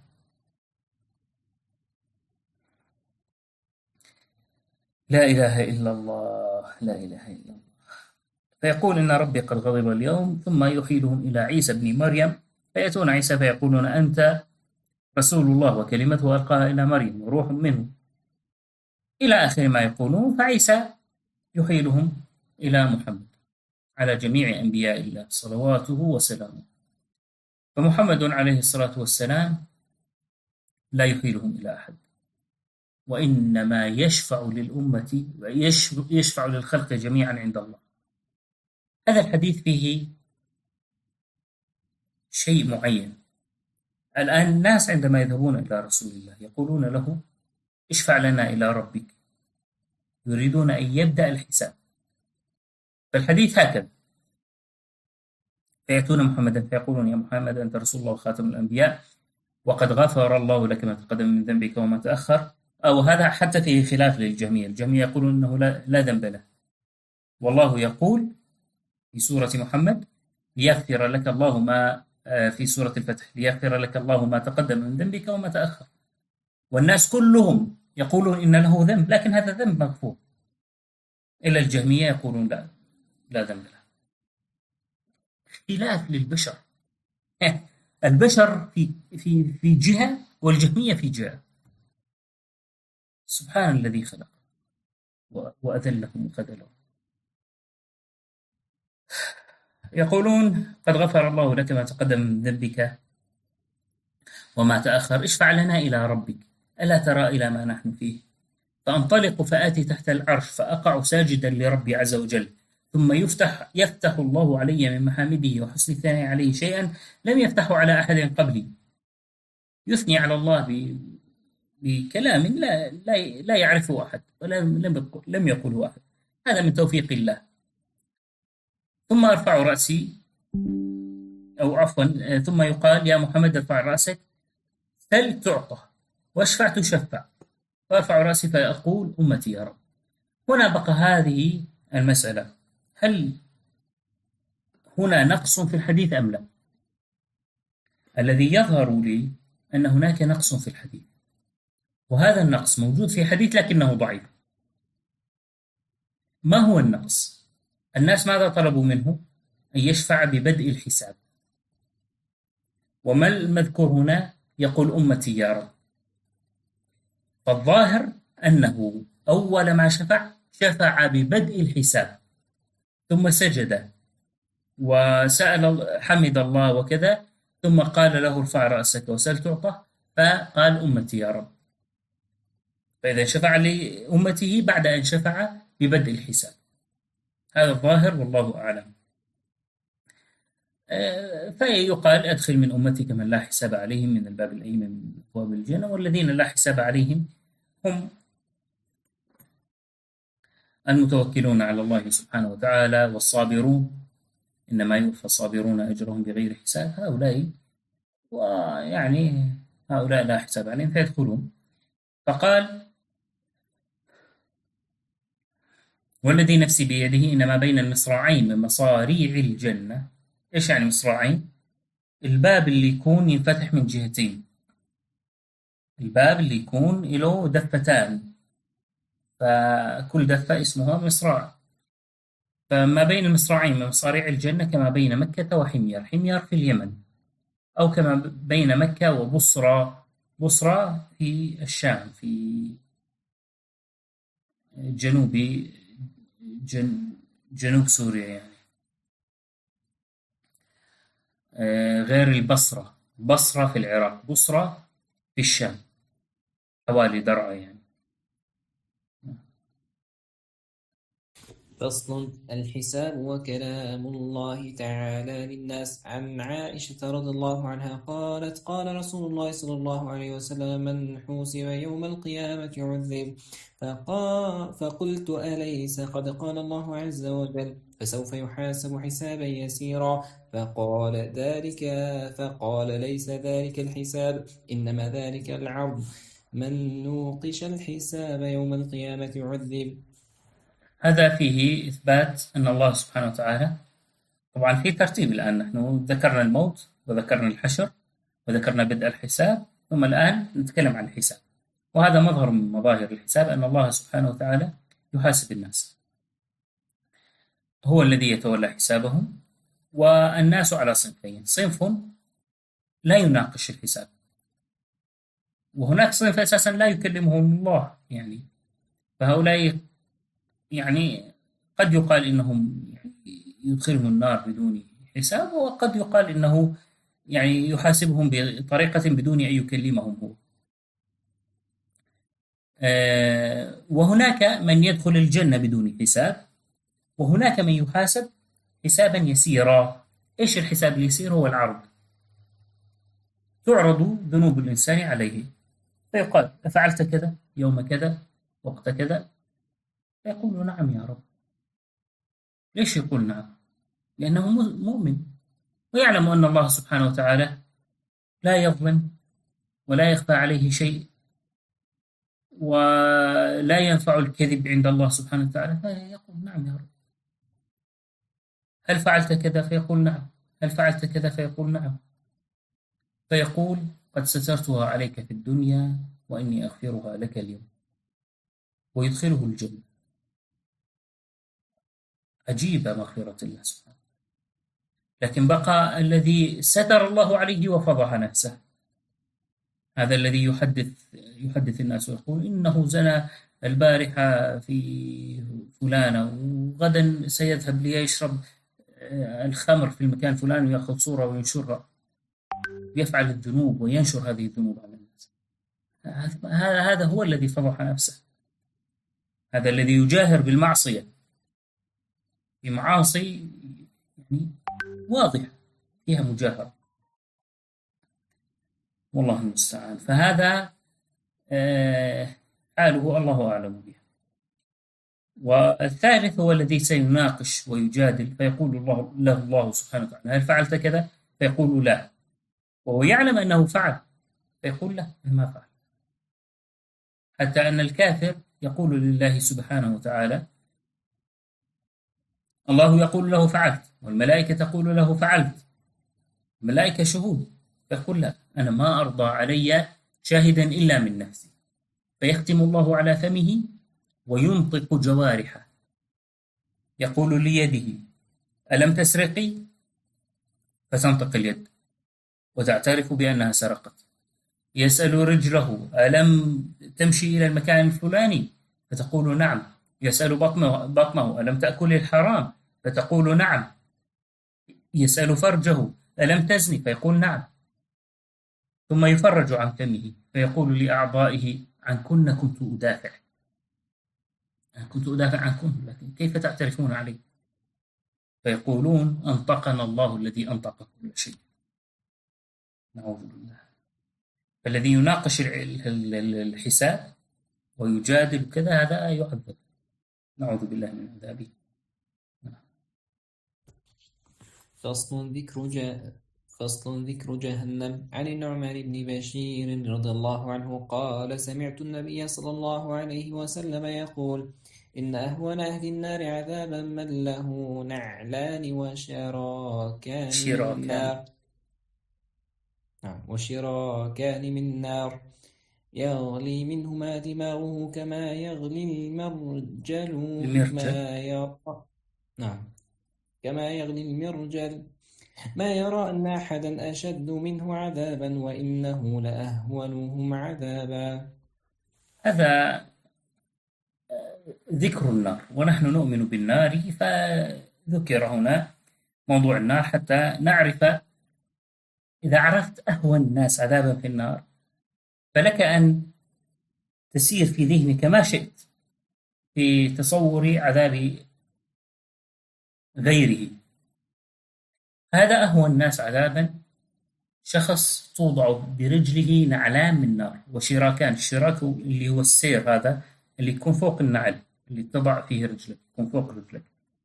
لا إله إلا الله، لا إله إلا الله. فيقول إن ربي قد غضب اليوم، ثم يحيلهم إلى عيسى بن مريم، فيأتون عيسى فيقولون أنت رسول الله وكلمته ألقاها إلى مريم وروح منه، إلى آخر ما يقولون. فعيسى يحيلهم إلى محمد على جميع أنبياء الله صلواته وسلامه. فمحمد عليه الصلاة والسلام لا يحيلهم إلى أحد، وإنما يشفع للأمة ويشفع للخلق جميعا عند الله. هذا الحديث فيه شيء معين. الآن الناس عندما يذهبون إلى رسول الله يقولون له اشفع لنا إلى ربك، يريدون أن يبدأ الحساب. فالحديث هكذا، فيأتون محمدا فيقولون يا محمد أنت رسول الله خاتم الأنبياء، وقد غفر الله لك ما تقدم من ذنبك وما تأخر. أو هذا حتى فيه خلاف للجميع، الجميع يقولون أنه لا ذنب له، والله يقول في سورة محمد ليغفر لك الله ما في سورة الفتح ليغفر لك الله ما تقدم من ذنبك وما تأخر. والناس كلهم يقولون إن له ذنب، لكن هذا ذنب مغفور، إلا الجهمية يقولون لا ذنب له. اختلاف للبشر. البشر في جهة والجهمية في جهة. سبحان الذي خلق وأذلهم وخذلهم. يقولون قد غفر الله لك ما تقدم من ذنبك وما تأخر، اشفع لنا إلى ربك ألا ترى إلى ما نحن فيه؟ فأنطلق فآتي تحت العرش فأقع ساجدا لربي عز وجل، ثم يفتح الله علي من محامده وحسن الثناء عليه شيئا لم يفتحه على أحد قبلي. يثني على الله بكلام لا يعرفه أحد ولم يقله أحد. هذا من توفيق الله. ثم أرفع رأسي، أو عفوا ثم يقال يا محمد ارفع رأسك سل تعطى واشفع تشفع، فأرفع رأسي فأقول أمتي يا رب. هنا بقى هذه المسألة، هل هنا نقص في الحديث أم لا؟ الذي يظهر لي أن هناك نقص في الحديث، وهذا النقص موجود في حديث لكنه ضعيف. ما هو النقص؟ الناس ماذا طلبوا منه؟ أن يشفع ببدء الحساب. وما المذكور هنا؟ يقول أمتي يا رب. فالظاهر أنه أول ما شفع ببدء الحساب، ثم سجد وسأل حمد الله وكذا، ثم قال له ارفع رأسك وسل تعطى، فقال أمتي يا رب. فإذا شفع لأمته بعد أن شفع ببدء الحساب. هذا الظاهر والله أعلم. فيقال أدخل من أمتك من لا حساب عليهم من الباب الأيمن من أبواب الجنة، والذين لا حساب عليهم هم المتوكلون على الله سبحانه وتعالى والصابرون، إنما يوفى الصابرون أجرهم بغير حساب. هؤلاء لا حساب عليهم فيدخلون. فقال والذي نفسي بيده إنما بين المصراعين من مصاريع الجنة. إيش يعني مصراعين؟ الباب اللي يكون ينفتح من جهتين، الباب اللي يكون له دفتان، فكل دفة اسمها مصراع. فما بين المصراعين من مصاريع الجنة كما بين مكة وحمير، حمير في اليمن، أو كما بين مكة وبصرى، بصرى في الشام في جنوب سوريا يعني. غير البصرة، بصرة في العراق، بصرة في الشام، حوالي درعا يعني. فصل الحساب وكلام الله تعالى للناس. عن عائشة رضي الله عنها قالت قال رسول الله صلى الله عليه وسلم من حوسب يوم القيامة عذب. فقلت أليس قد قال الله عز وجل فسوف يحاسب حسابا يسيرا؟ فقال ليس ذلك الحساب إنما ذلك العرض. من نوقش الحساب يوم القيامة عذب. هذا فيه إثبات أن الله سبحانه وتعالى، طبعا في ترتيب الآن، نحن ذكرنا الموت وذكرنا الحشر وذكرنا بدء الحساب، ثم الآن نتكلم عن الحساب. وهذا مظهر من مظاهر الحساب، أن الله سبحانه وتعالى يحاسب الناس، هو الذي يتولى حسابهم. والناس على صنفين: صنف لا يناقش الحساب، وهناك صنف أساسا لا يكلمهم الله، يعني فهؤلاء يعني قد يقال إنهم يدخلهم النار بدون حساب، وقد يقال إنه يعني يحاسبهم بطريقة بدون أن يكلمهم هو. وهناك من يدخل الجنة بدون حساب، وهناك من يحاسب حسابا يسيرا. إيش الحساب اليسير؟ هو العرض، تعرض ذنوب الإنسان عليه، فيقال أفعلت كذا يوم كذا وقت كذا؟ فيقول نعم يا رب. ليش يقول نعم؟ لأنه مؤمن ويعلم أن الله سبحانه وتعالى لا يظلم ولا يخفى عليه شيء، ولا ينفع الكذب عند الله سبحانه وتعالى، فيقول نعم يا رب. هل فعلت كذا؟ فيقول نعم. هل فعلت كذا؟ فيقول نعم. فيقول قد سترتها عليك في الدنيا وإني أغفرها لك اليوم، ويدخله الجنة. عجيب مغفرة الله سبحانه. لكن بقى الذي ستر الله عليه وفضح نفسه، هذا الذي يحدث الناس ويقول إنه زنى البارحة في فلانة، وغدا سيذهب ليشرب الخمر في المكان الفلاني ويأخذ صورة وينشرها، يفعل الذنوب وينشر هذه الذنوب على الناس. هذا هو الذي فضح نفسه، هذا الذي يجاهر بالمعصية، بمعاصي يعني واضحة فيها مجاهرة، والله المستعان. فهذا حاله الله أعلم به. والثالث هو الذي سيناقش ويجادل، فيقول الله سبحانه وتعالى هل فعلت كذا؟ فيقول لا، وهو يعلم أنه فعل، فيقول لا ما فعل. حتى أن الكافر يقول لله سبحانه وتعالى، الله يقول له فعلت، والملائكة تقول له فعلت، الملائكة شهود، فيقول لا أنا ما أرضى علي شاهدا إلا من نفسي. فيختم الله على فمه وينطق جوارحه، يقول ليده ألم تسرقي؟ فتنطق اليد وتعترف بأنها سرقت. يسأل رجله ألم تمشي إلى المكان الفلاني؟ فتقول نعم. يسأل بطنه ألم تأكل الحرام؟ فتقول نعم. يسأل فرجه ألم تزني؟ فيقول نعم. ثم يفرج عن فمه فيقول لأعضائه عنكن كنت أدافع عنكن، لكن كيف تعترفون علي؟ فيقولون أنطقنا الله الذي أنطق كل شيء. نعوذ بالله. فالذي يناقش الحساب ويجادل كذا هذا يعذب، نعوذ بالله من عذابه. فصل ذكر جهنم. عن النعمان بن بشير رضي الله عنه قال سمعت النبي صلى الله عليه وسلم يقول إن أهون أهل النار عذابا من له نعلان وشراكان من نار يغلي منهما دماغه كما يغلي المرجل ما يرى أن أحدا أشد منه عذابا وإنه لأهونهم عذابا. هذا ذكر النار، ونحن نؤمن بالنار، فذكر هنا موضوع النار حتى نعرف. إذا عرفت أهون الناس عذابا في النار فلك أن تسير في ذهنك ما شئت في تصور عذاب غيره. هذا أهون الناس عذابا شخص توضع برجله نعلان من نار وشراكان. الشراك اللي هو السير، هذا اللي يكون فوق النعل اللي تضع فيه رجلك، يكون فوق رجلك.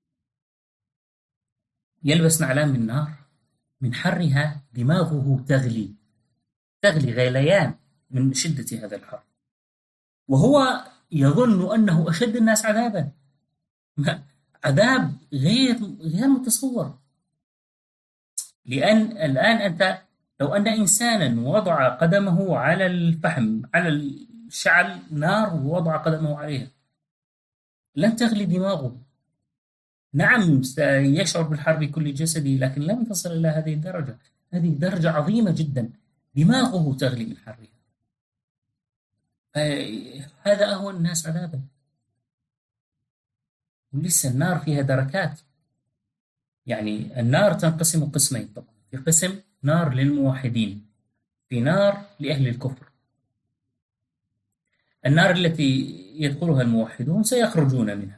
يلبس نعلان من نار، من حرها دماغه تغلي غليان من شدة هذا الحر، وهو يظن أنه أشد الناس عذابا. عذاب غير متصور. لأن الآن أنت لو أن إنسانا وضع قدمه على الفحم، على الشعل نار، ووضع قدمه عليها، لن تغلي دماغه. نعم سيشعر بالحر بكل جسده، لكن لن تصل إلى هذه الدرجة. هذه درجة عظيمة جدا، دماغه تغلي من حرها. هذا أهون الناس عذابا. ولسه النار فيها دركات. يعني النار تنقسم قسمين طبعا، في قسم نار للموحدين، في نار لأهل الكفر. النار التي يدخلها الموحدون سيخرجون منها،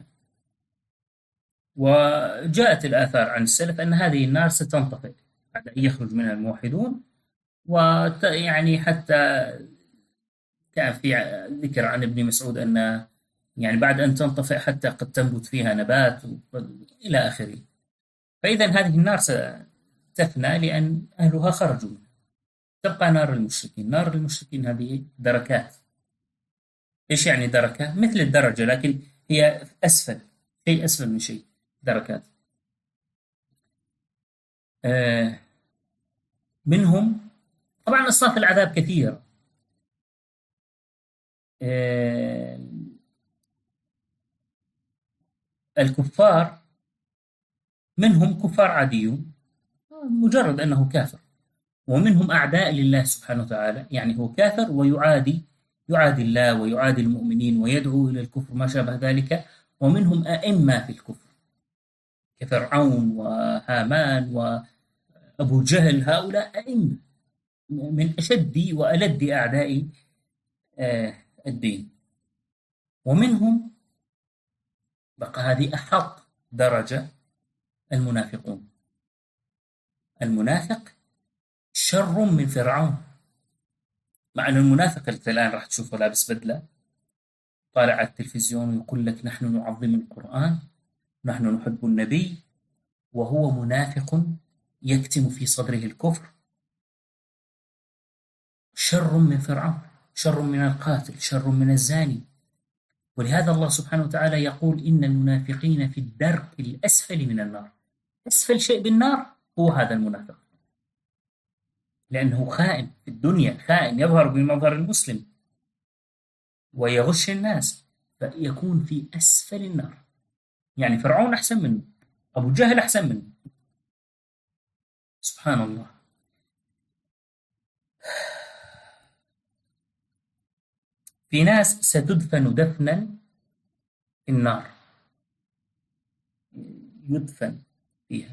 وجاءت الآثار عن السلف أن هذه النار ستنطفئ بعد أن يخرج منها الموحدون. ويعني حتى كان في ذكر عن ابن مسعود أن يعني بعد أن تنطفئ حتى قد تنبت فيها نبات إلى آخره. فإذا هذه النار ستفنى لأن أهلها خرجوا. تبقى نار المشركين. نار المشركين هذه دركات. إيش يعني دركة؟ مثل الدرجة، لكن هي أسفل، شيء أسفل من شيء، دركات. منهم طبعا أصناف العذاب كثيرة. الكفار منهم كفار عاديون مجرد أنه كافر، ومنهم أعداء لله سبحانه وتعالى، يعني هو كافر ويعادي الله ويعادي المؤمنين ويدعو إلى الكفر ما شابه ذلك. ومنهم أئمة في الكفر كفرعون وهامان وأبو جهل، هؤلاء أئمة من أشد وألد أعداء الدين. ومنهم بقى هذه أحط درجة، المنافقون. المنافق شر من فرعون. مع أن المنافق اللي الآن راح تشوفه لابس بدلة طالع على التلفزيون ويقول لك نحن نعظم القرآن، نحن نحب النبي، وهو منافق يكتم في صدره الكفر. شر من فرعون، شر من القاتل، شر من الزاني. ولهذا الله سبحانه وتعالى يقول إن المنافقين في الدرك الأسفل من النار. أسفل شيء بالنار هو هذا المنافق، لأنه خائن في الدنيا، خائن يظهر بمظهر المسلم ويغش الناس، فيكون في أسفل النار. يعني فرعون أحسن منه، أبو جهل أحسن منه، سبحان الله. في ناس ستدفن دفنا في النار، يدفن فيها.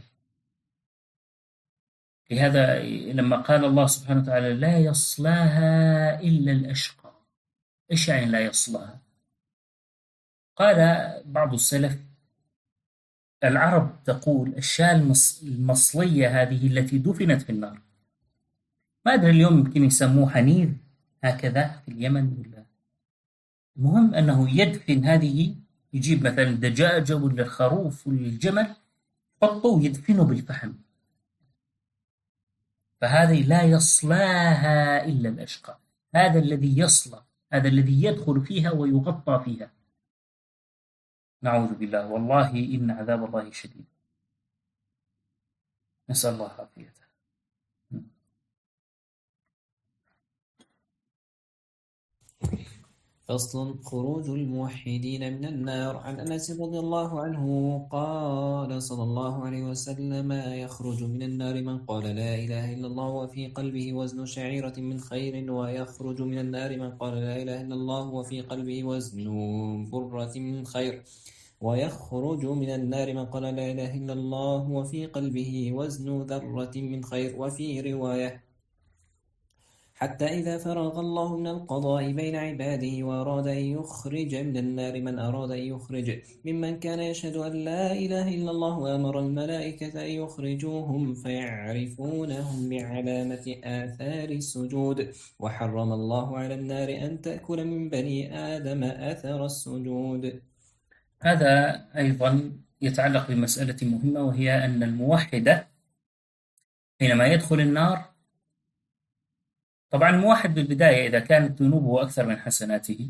لهذا لما قال الله سبحانه وتعالى لا يصلاها إلا الأشقى، إيش يعني لا يصلاها؟ قال بعض السلف العرب تقول الشاة المصلية هذه التي دفنت في النار. ما أدري اليوم يمكن يسموه حنيذ هكذا في اليمن ولا. المهم أنه يدفن هذه، يجيب مثلا دجاجة ولا الخروف ولا الجمل يحطه ويدفنه بالفحم. فهذه لا يصلاها إلا الأشقى، هذا الذي يصلى، هذا الذي يدخل فيها ويغطى فيها. نعوذ بالله، والله إن عذاب الله شديد، نسأل الله عافيته. فصل: خروج الموحدين من النار. عن أنس رضي الله عنه قال صلى الله عليه وسلم: يخرج من النار من قال لا إله إلا الله وفي قلبه وزن شعيرة من خير، ويخرج من النار من قال لا إله إلا الله وفي قلبه وزن برة من خير، ويخرج من النار من قال لا إله إلا الله وفي قلبه وزن ذرة من خير. وفي رواية: حتى إذا فرغ الله من القضاء بين عباده وأراد أن يخرج من النار من أراد أن يخرج ممن كان يشهد أن لا إله إلا الله، وأمر الملائكة أن يخرجوهم فيعرفونهم بعلامة آثار السجود. وحرم الله على النار أن تأكل من بني آدم أثر السجود. هذا أيضا يتعلق بمسألة مهمة، وهي أن الموحد حينما يدخل النار، طبعا الموحد بالبداية إذا كانت ذنوبه أكثر من حسناته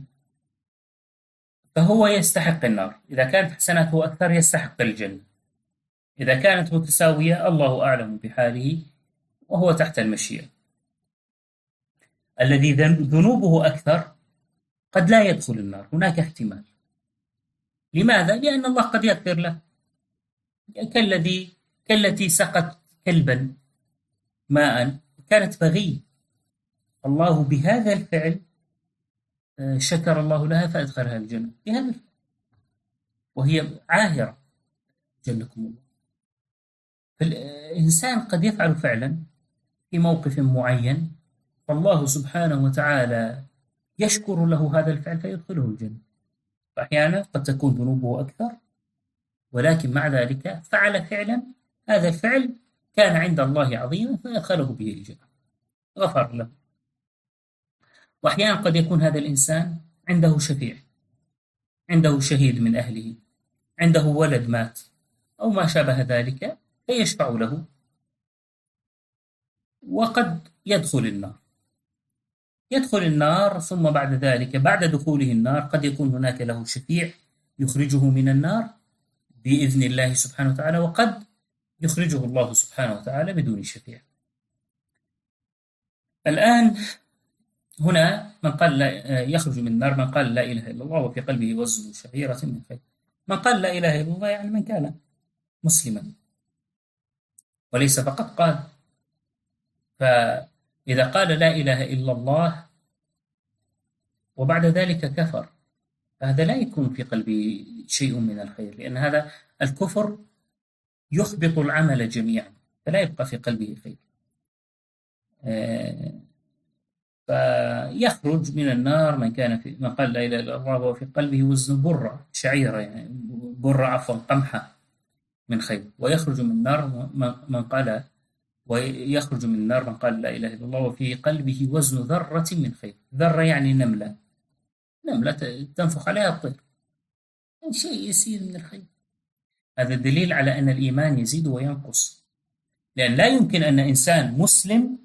فهو يستحق النار، إذا كانت حسناته أكثر يستحق الجنة، إذا كانت متساوية الله أعلم بحاله وهو تحت المشيئة. الذي ذنوبه أكثر قد لا يدخل النار، هناك احتمال. لماذا؟ لأن الله قد يغفر له، كالتي سقت كلبا ماء كانت بغي، الله بهذا الفعل شكر الله لها فأدخلها الجنة بهذا الفعل، وهي عاهرة جلكم الله. فالإنسان قد يفعل فعلا في موقف معين، فالله سبحانه وتعالى يشكر له هذا الفعل فيدخله الجنة. فأحيانا قد تكون ذنوبه أكثر، ولكن مع ذلك فعل فعلا، هذا الفعل كان عند الله عظيما فأدخله به الجنة، غفر له. وأحيانا قد يكون هذا الإنسان عنده شفيع، عنده شهيد من أهله، عنده ولد مات أو ما شابه ذلك فيشفع له، وقد يدخل النار ثم بعد ذلك بعد دخوله النار قد يكون هناك له شفيع يخرجه من النار بإذن الله سبحانه وتعالى، وقد يخرجه الله سبحانه وتعالى بدون شفيع. الآن هنا من قال لا يخرج من النار من قال لا إله إلا الله وفي قلبه وزن شعيرة من خير. من قال لا إله إلا الله يعني من كان مسلما، وليس فقط قال. فإذا قال لا إله إلا الله وبعد ذلك كفر، فهذا لا يكون في قلبه شيء من الخير، لأن هذا الكفر يحبط العمل جميعا، فلا يبقى في قلبه خير. فيخرج من النار من قال لا إله إلا الله وفي قلبه وزن برة شعيرة، يعني برة عفوا قمحة من خير. ويخرج من النار ويخرج من النار من قال لا إله إلا الله وفي قلبه وزن ذرة من خير. ذرة يعني نملة تنفخ عليها الطير، شيء يسير من الخير. هذا دليل على أن الإيمان يزيد وينقص، لأن لا يمكن أن إنسان مسلم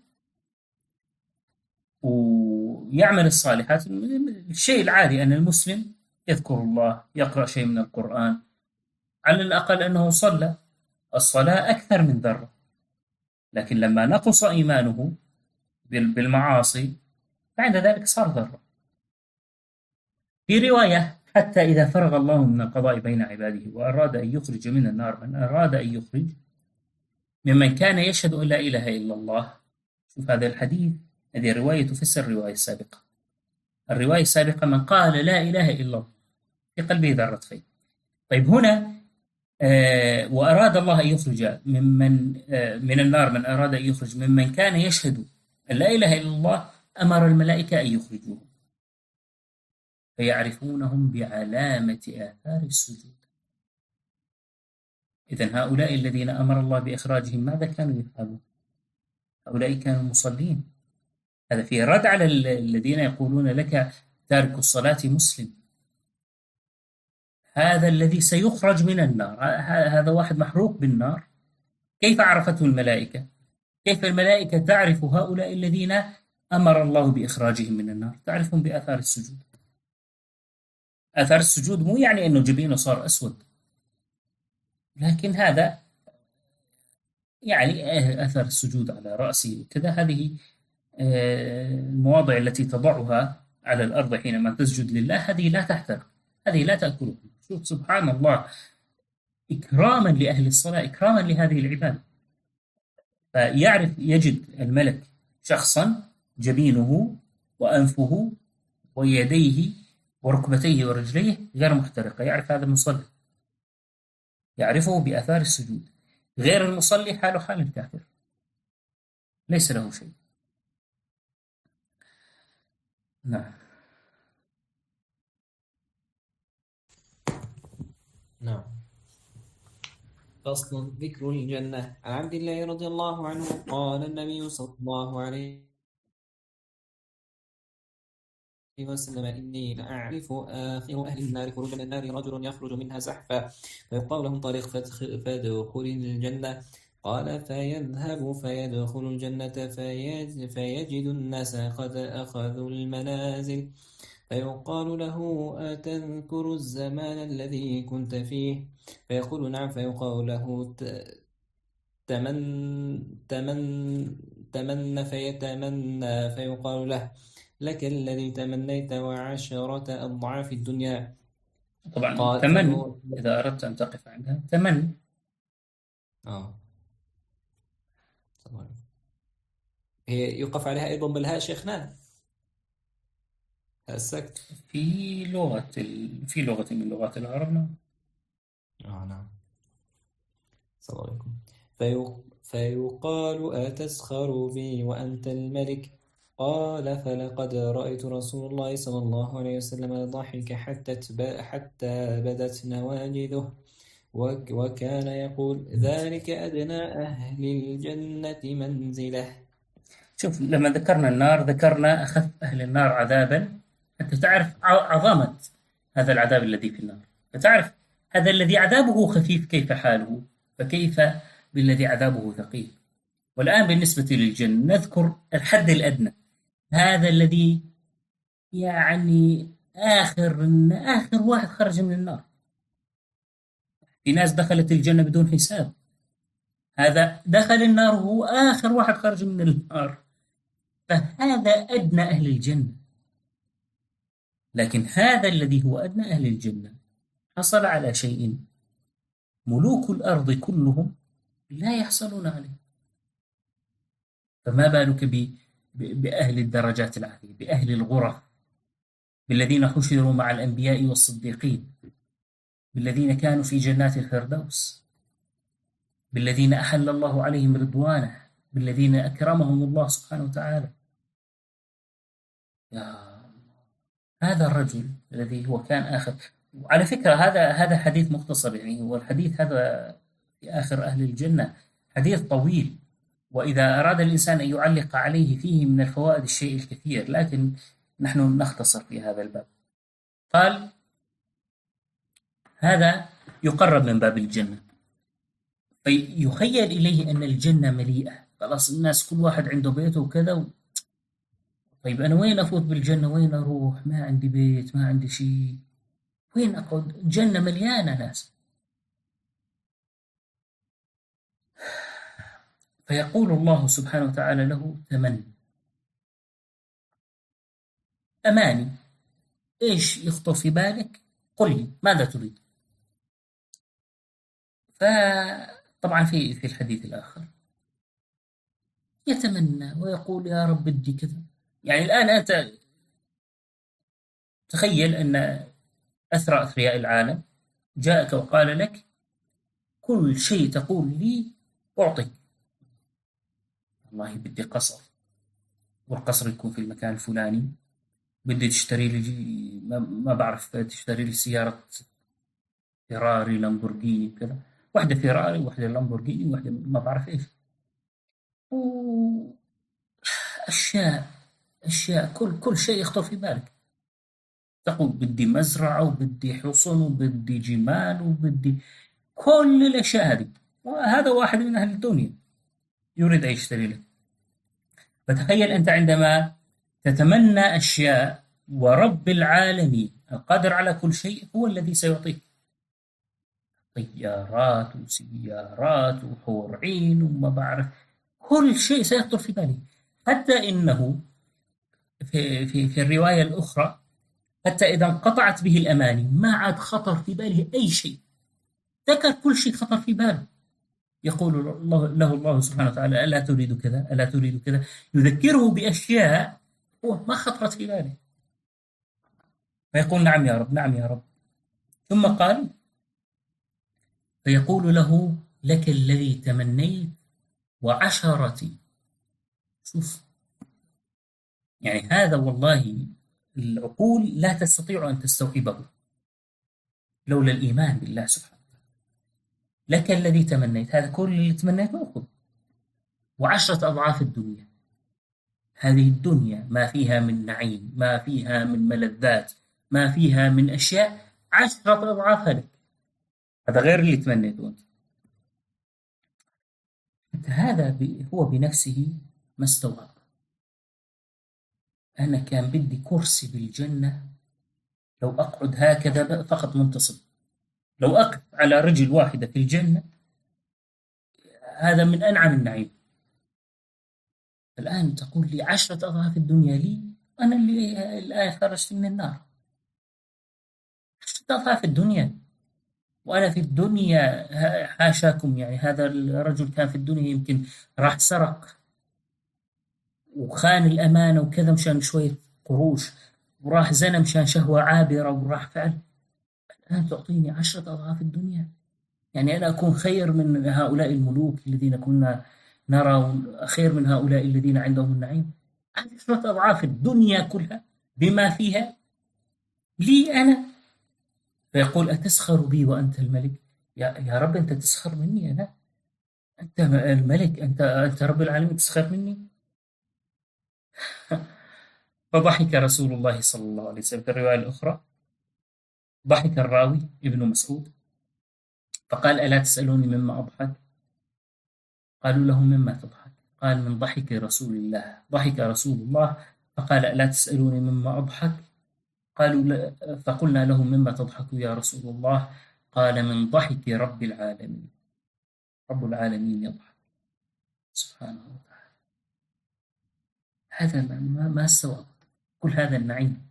ويعمل الصالحات. الشيء العادي أن المسلم يذكر الله، يقرأ شيء من القرآن، على الأقل أنه صلى الصلاة أكثر من ذرة، لكن لما نقص إيمانه بالمعاصي بعد ذلك صار ذرة. في رواية حتى إذا فرغ الله من القضاء بين عباده وأراد أن يخرج من النار من أراد أن يخرج ممن كان يشهد أن لا إله إلا الله. شوف هذا الحديث، هذه الرواية تفسر الرواية السابقة. الرواية السابقة من قال لا إله إلا الله في قلبه ذرة خير. طيب هنا وأراد الله أن يخرج من النار من أراد أن يخرج ممن كان يشهد أن لا إله إلا الله، أمر الملائكة أن يخرجوهم فيعرفونهم بعلامة آثار السجود. إذن هؤلاء الذين أمر الله بإخراجهم ماذا كانوا يفعلون؟ هؤلاء كانوا مصلين. هذا فيه رد على الذين يقولون لك تارك الصلاة مسلم. هذا الذي سيخرج من النار، هذا واحد محروق بالنار، كيف عرفته الملائكة؟ كيف الملائكة تعرف هؤلاء الذين أمر الله بإخراجهم من النار؟ تعرفهم بآثار السجود. آثار السجود مو يعني أنه جبينه صار أسود، لكن هذا يعني أثر السجود على رأسه وكذا. هذه المواضع التي تضعها على الأرض حينما تسجد لله، هذه لا تحترق، هذه لا تأكله. شوف سبحان الله، إكراما لأهل الصلاة، إكراما لهذه العبادة. يجد الملك شخصا جبينه وأنفه ويديه وركبتيه ورجليه غير محترقة، يعرف هذا المصلي، يعرفه بآثار السجود. غير المصلي حاله حال الكافر، ليس له شيء. نعم. نعم. فصل ذكر الجنة. عن عبد الله رضي الله عنه قال النبي صلى الله عليه وسلم إني لأعرف آخر أهل النار خروج من النار رجل يخرج منها زحفا فيقال له انطلق فادخل الجنة قال فيذهب فيدخل الجنة فيجد الناس قد أخذوا المنازل فيقال له أتذكر الزمان الذي كنت فيه فيقول نعم فيقال له تمن فيتمنى فيقال له لك الذي تمنيت وعشرة أضعاف الدنيا. طبعا تمن إذا أردت أن تقف عندها تمن. هي يقف عليها أيضا بالهاء شيخنا السكت في لغة من لغات العرب. نعم. السلام عليكم. فيقال أتسخر بي وأنت الملك قال فلقد رأيت رسول الله صلى الله عليه وسلم ضحك حتى بدت نواجذه وكان يقول ذلك أدنى أهل الجنة منزله. شوف لما ذكرنا النار ذكرنا أخف أهل النار عذابا حتى تعرف عظمة هذا العذاب الذي في النار، فتعرف هذا الذي عذابه خفيف كيف حاله، فكيف بالذي عذابه ثقيل. والآن بالنسبة للجن نذكر الحد الأدنى، هذا الذي يعني آخر واحد خرج من النار. في ناس دخلت الجنة بدون حساب، هذا دخل النار وهو آخر واحد خرج من النار، فهذا أدنى أهل الجنة. لكن هذا الذي هو أدنى أهل الجنة حصل على شيء ملوك الأرض كلهم لا يحصلون عليه، فما بالك بأهل الدرجات العالية، بأهل الغرف، بالذين حشروا مع الأنبياء والصديقين، بالذين كانوا في جنات الفردوس، بالذين أحل الله عليهم رضوانه، بالذين أكرمهم الله سبحانه وتعالى. هذا الرجل الذي هو كان آخر، وعلى فكرة هذا حديث مختصر، يعني هو الحديث هذا في آخر أهل الجنة حديث طويل، وإذا أراد الإنسان أن يعلق عليه فيه من الفوائد الشيء الكثير، لكن نحن نختصر في هذا الباب. قال هذا يقرب من باب الجنة فيخيل إليه أن الجنة مليئة، خلاص الناس كل واحد عنده بيته وكذا طيب أنا وين أفوت بالجنة؟ وين أروح؟ ما عندي بيت، ما عندي شيء، وين أقعد؟ الجنة مليانة ناس. فيقول الله سبحانه وتعالى له تمنى، أماني، إيش يخطر في بالك؟ قل لي ماذا تريد؟ فطبعا في الحديث الآخر يتمنى ويقول يا رب بدي كذا. يعني الآن أنت تخيل أن أثرى أثرياء العالم جاءك وقال لك كل شيء تقول لي أعطيك، والله بدي قصر، والقصر يكون في المكان الفلاني، بدي تشتري لي ما بعرف تشتري لي سيارة فيراري لامبورغيني كذا، واحدة فيراري واحدة لامبورغيني واحدة ما بعرف إيش، أشياء كل شيء يخطر في بالك. تقول بدي مزرعة وبدي حصن وبدي جمال وبدي كل الأشياء هذه، وهذا واحد من أهل الدنيا يريد أن يشتري لك. فتخيل أنت عندما تتمنى أشياء ورب العالمين القادر على كل شيء هو الذي سيعطيك طيارات وسيارات وحور عين وما بعرف، كل شيء سيخطر في بالي. حتى إنه في الرواية الأخرى حتى إذا انقطعت به الأماني ما عاد خطر في باله أي شيء، ذكر كل شيء خطر في باله، يقول له الله سبحانه وتعالى ألا تريد كذا ألا تريد كذا، يذكره بأشياء هو ما خطرت في باله، فيقول نعم يا رب نعم يا رب. ثم قال فيقول له لك الذي تمنيت وعشرتي. شوف يعني هذا والله العقول لا تستطيع أن تستوعبه لولا الإيمان بالله سبحانه. لك الذي تمنيت، هذا كل اللي تمنيته خذ، و10 أضعاف الدنيا. هذه الدنيا ما فيها من نعيم، ما فيها من ملذات، ما فيها من أشياء 10 أضعافها لك. هذا غير اللي تمنيته أنت. هذا هو بنفسه ما استوعب. أنا كان بدي كرسي بالجنة، لو أقعد هكذا فقط منتصب، لو أقف على رجل واحدة في الجنة، هذا من أنعم النعيم. الآن تقول لي 10 أضعاف الدنيا لي، أنا اللي الآن خرجت من النار. 10 أضعاف الدنيا، وأنا في الدنيا حاشاكم، يعني هذا الرجل كان في الدنيا يمكن راح سرق وخان الأمانة وكذا مشان شوية قروش، وراح زنى مشان شهوة عابرة، وراح فعل. الآن تعطيني 10 أضعاف الدنيا، يعني أنا أكون خير من هؤلاء الملوك الذين كنا نرى، خير من هؤلاء الذين عندهم النعيم. 10 أضعاف الدنيا كلها بما فيها لي أنا. فيقول أتسخر بي وأنت الملك؟ يا رب أنت تسخر مني أنا؟ أنت الملك، أنت رب العالمين تسخر مني؟ فضحك رسول الله صلى الله عليه وسلم. في الرواية الأخرى ضحك الراوي ابن مسعود فقال ألا تسألوني مما أضحك؟ قالوا له مما تضحك؟ قال من ضحك رسول الله. ضحك رسول الله فقال ألا تسألوني مما أضحك؟ قالوا لا. فقلنا له مما تضحك يا رسول الله؟ قال من ضحك رب العالمين. رب العالمين يضحك سبحانه وتعالى. هذا ما استوعب كل هذا النعيم.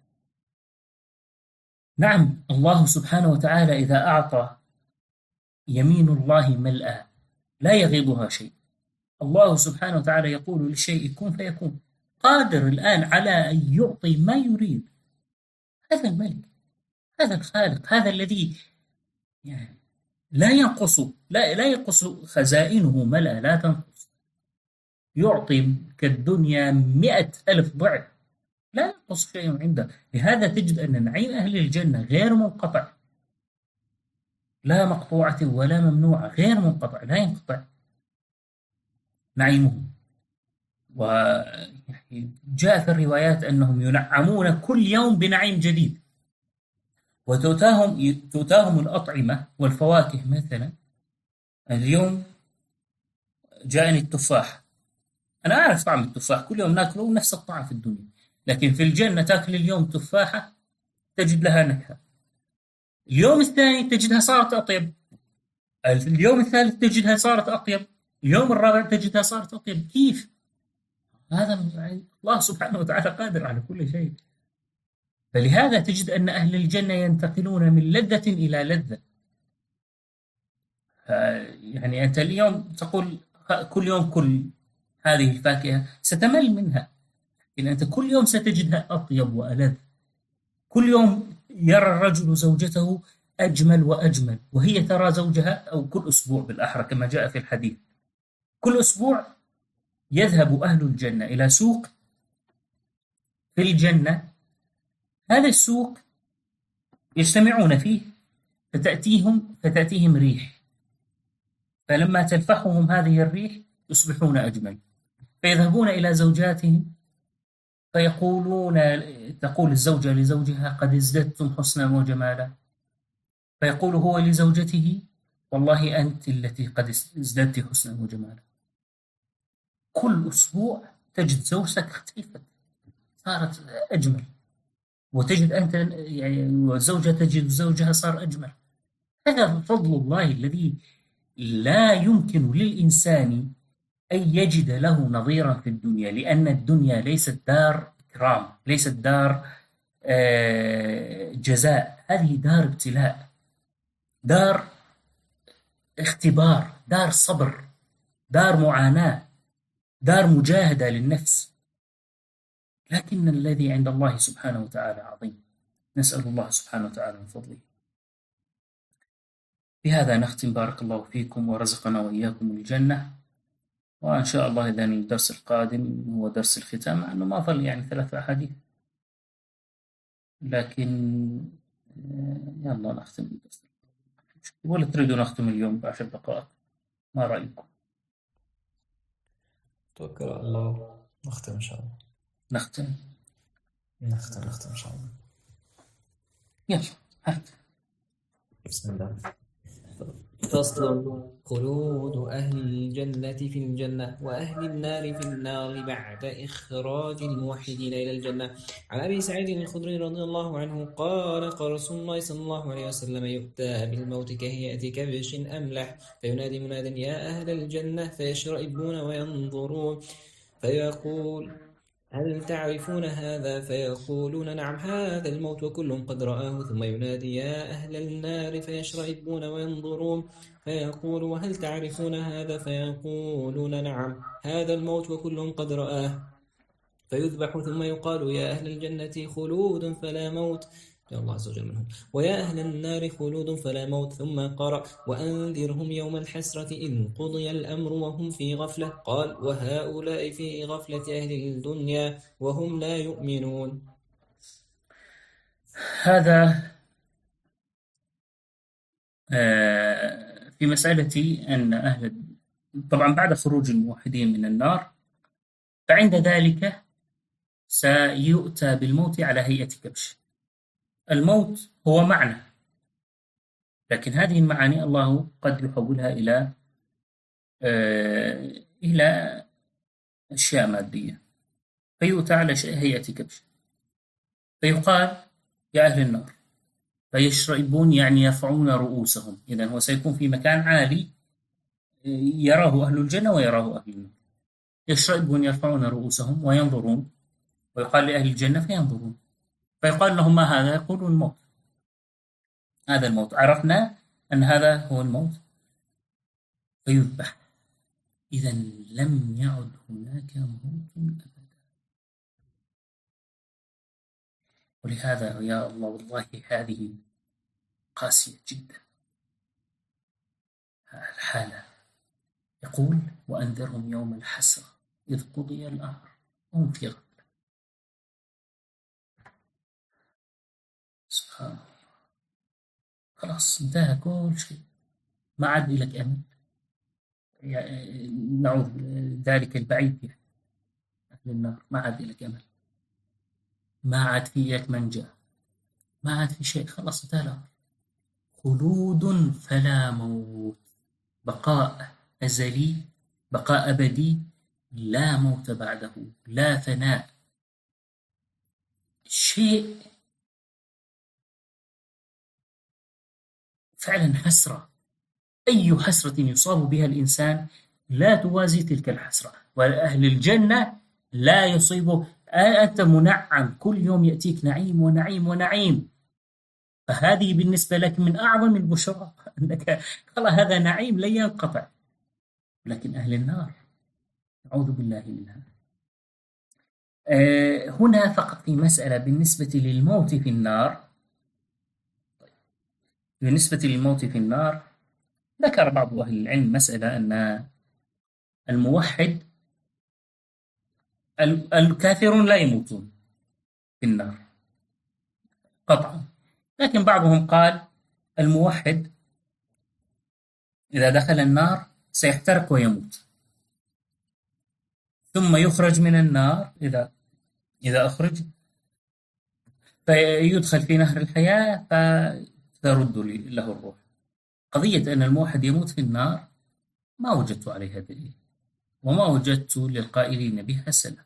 نعم، الله سبحانه وتعالى إذا أعطى يمين الله ملأى لا يغيضها شيء. الله سبحانه وتعالى يقول للشيء كن فيكون، قادر الآن على أن يعطي ما يريد. هذا الملك، هذا الخالق، هذا الذي يعني لا ينقص خزائنه ملأ، لا تنقص. يعطي كالدنيا 100,000 ضعف، لا ينقص شيء عنده. لهذا تجد أن نعيم أهل الجنة غير منقطع، لا مقطوعة ولا ممنوعة، غير منقطع، لا ينقطع نعيمهم. وجاء في الروايات أنهم ينعمون كل يوم بنعيم جديد، وتؤتاهم الأطعمة والفواكه. مثلا اليوم جاءني التفاح، أنا أعرف طعم التفاح، كل يوم ناكله نفس الطعم في الدنيا، لكن في الجنة تأكل اليوم تفاحة تجد لها نكهة، اليوم الثاني تجدها صارت أطيب، اليوم الثالث تجدها صارت أطيب، اليوم الرابع تجدها صارت أطيب. كيف؟ هذا الله سبحانه وتعالى قادر على كل شيء. فلهذا تجد أن أهل الجنة ينتقلون من لذة إلى لذة. يعني أنت اليوم تقول كل يوم كل هذه الفاكهة ستمل منها، لكن أنت كل يوم ستجدها أطيب وألذ. كل يوم يرى الرجل زوجته أجمل وأجمل، وهي ترى زوجها، أو كل أسبوع بالأحرى كما جاء في الحديث، كل أسبوع يذهب أهل الجنة إلى سوق في الجنة. هذا السوق يجتمعون فيه فتأتيهم ريح، فلما تلفحهم هذه الريح يصبحون أجمل، فيذهبون إلى زوجاتهم تقول الزوجة لزوجها قد ازددتم حسنا وجمالا، فيقول هو لزوجته والله أنت التي قد ازددت حسنا وجمالا. كل أسبوع تجد زوجتك اختلفت، صارت أجمل، وتجد أنت يعني والزوجة تجد زوجها صار أجمل. هذا فضل الله الذي لا يمكن للإنسان أن يجد له نظيرا في الدنيا، لأن الدنيا ليست دار إكرام، ليست دار جزاء، هذه دار ابتلاء، دار اختبار، دار صبر، دار معاناة، دار مجاهدة للنفس. لكن الذي عند الله سبحانه وتعالى عظيم. نسأل الله سبحانه وتعالى من فضله. بهذا نختم، بارك الله فيكم ورزقنا وإياكم الجنة. وإن شاء الله إذا الدرس القادم هو درس الختام، مع أنه ما ظل يعني 3 أحاديث. لكن يلا نختم الدرس، ولا تريدون نختم اليوم ب10 دقائق؟ ما رأيكم؟ توكل على الله، نختم إن شاء الله. نختم إن شاء الله. يلا هات. بسم الله. فصل: خلود أهل الجنة في الجنة وأهل النار في النار بعد إخراج الموحدين إلى الجنة. عن أبي سعيد الخدري رضي الله عنه قال: قال رسول الله صلى الله عليه وسلم: يؤتى بالموت كهيئة كبش أملح، فينادي مناد: يا أهل الجنة، فيشرئبون وينظرون، فيقول: هل تعرفون هذا؟ فيقولون: نعم، هذا الموت وكل قد رآه. ثم ينادي: يا أهل النار، فيشرئبون وينظرون، فيقول: وهل تعرفون هذا؟ فيقولون: نعم، هذا الموت وكل قد رآه. فيذبح ثم يقال: يا أهل الجنة، خلود فلا موت، يا الله عز وجل منهم، ويا أهل النار، خلود فلا موت. ثم قرأ: وأنذرهم يوم الحسرة إذ قضي الأمر وهم في غفلة. قال: وهؤلاء في غفلة أهل الدنيا وهم لا يؤمنون. هذا في مسألة أن طبعا بعد خروج الموحدين من النار، فعند ذلك سيؤتى بالموت على هيئة كبش. الموت هو معنى، لكن هذه المعاني الله قد يحولها إلى أشياء مادية، فيؤتى على هيئة كبش، فيقال: يا أهل النار، فيشرئبون يعني يرفعون رؤوسهم. إذن هو سيكون في مكان عالي يراه أهل الجنة ويراه أهل النار. يشرئبون يرفعون رؤوسهم وينظرون، ويقال لأهل الجنة فينظرون، فيقال لهم: ما هذا؟ يقولون: الموت، هذا الموت، عرفنا أن هذا هو الموت. فيذبح. إذن لم يعد هناك موت أبدا. ولهذا يا الله والله هذه قاسية جدا الحالة. يقول: وأنذرهم يوم الحسرة إذ قضي الأمر وهم في غفلة. سبحان الله، خلاص انتهى كل شيء، ما عاد لك أمل. نعوذ ذلك البعيد يعني أهل النار، ما عاد لك أمل، ما عاد في لك منجأ، ما عاد في شيء، خلاص انتهى الأمر. خلود فلا موت، بقاء أزلي، بقاء أبدي، لا موت بعده، لا فناء. شيء فعلا حسرة، أي حسرة يصاب بها الإنسان لا توازي تلك الحسرة. وأهل الجنة لا يصيبه، أنت منعم، كل يوم يأتيك نعيم ونعيم ونعيم، فهذه بالنسبة لك من أعظم البشرى أنك خلاص هذا نعيم لن ينقطع. لكن أهل النار أعوذ بالله منها. هنا فقط في مسألة بالنسبة للموت في النار. بالنسبة للموت في النار ذكر بعض أهل العلم مسألة أن الموحد، الكافرون لا يموتون في النار قطعا، لكن بعضهم قال الموحد إذا دخل النار سيحترق ويموت، ثم يخرج من النار إذا أخرج فيدخل في نهر الحياة فترد له الروح. قضية أن الموحد يموت في النار ما وجدت عليها دليل، وما وجدت للقائلين بها سلف.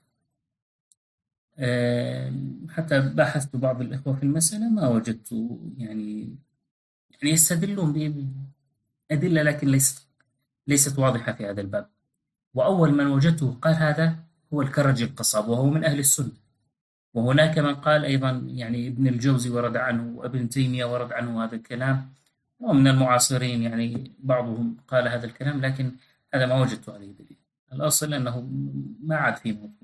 حتى بحثت بعض الإخوة في المسألة ما وجدت يعني يستدلون بأدلة لكن ليست واضحة في هذا الباب. وأول من وجدته قال هذا هو الكرج القصاب، وهو من أهل السنة. وهناك من قال أيضا يعني ابن الجوزي ورد عنه، وابن تيمية ورد عنه هذا الكلام، ومن المعاصرين يعني بعضهم قال هذا الكلام، لكن هذا ما وجدت عليه دليل. الأصل أنه ما عاد فيه موت.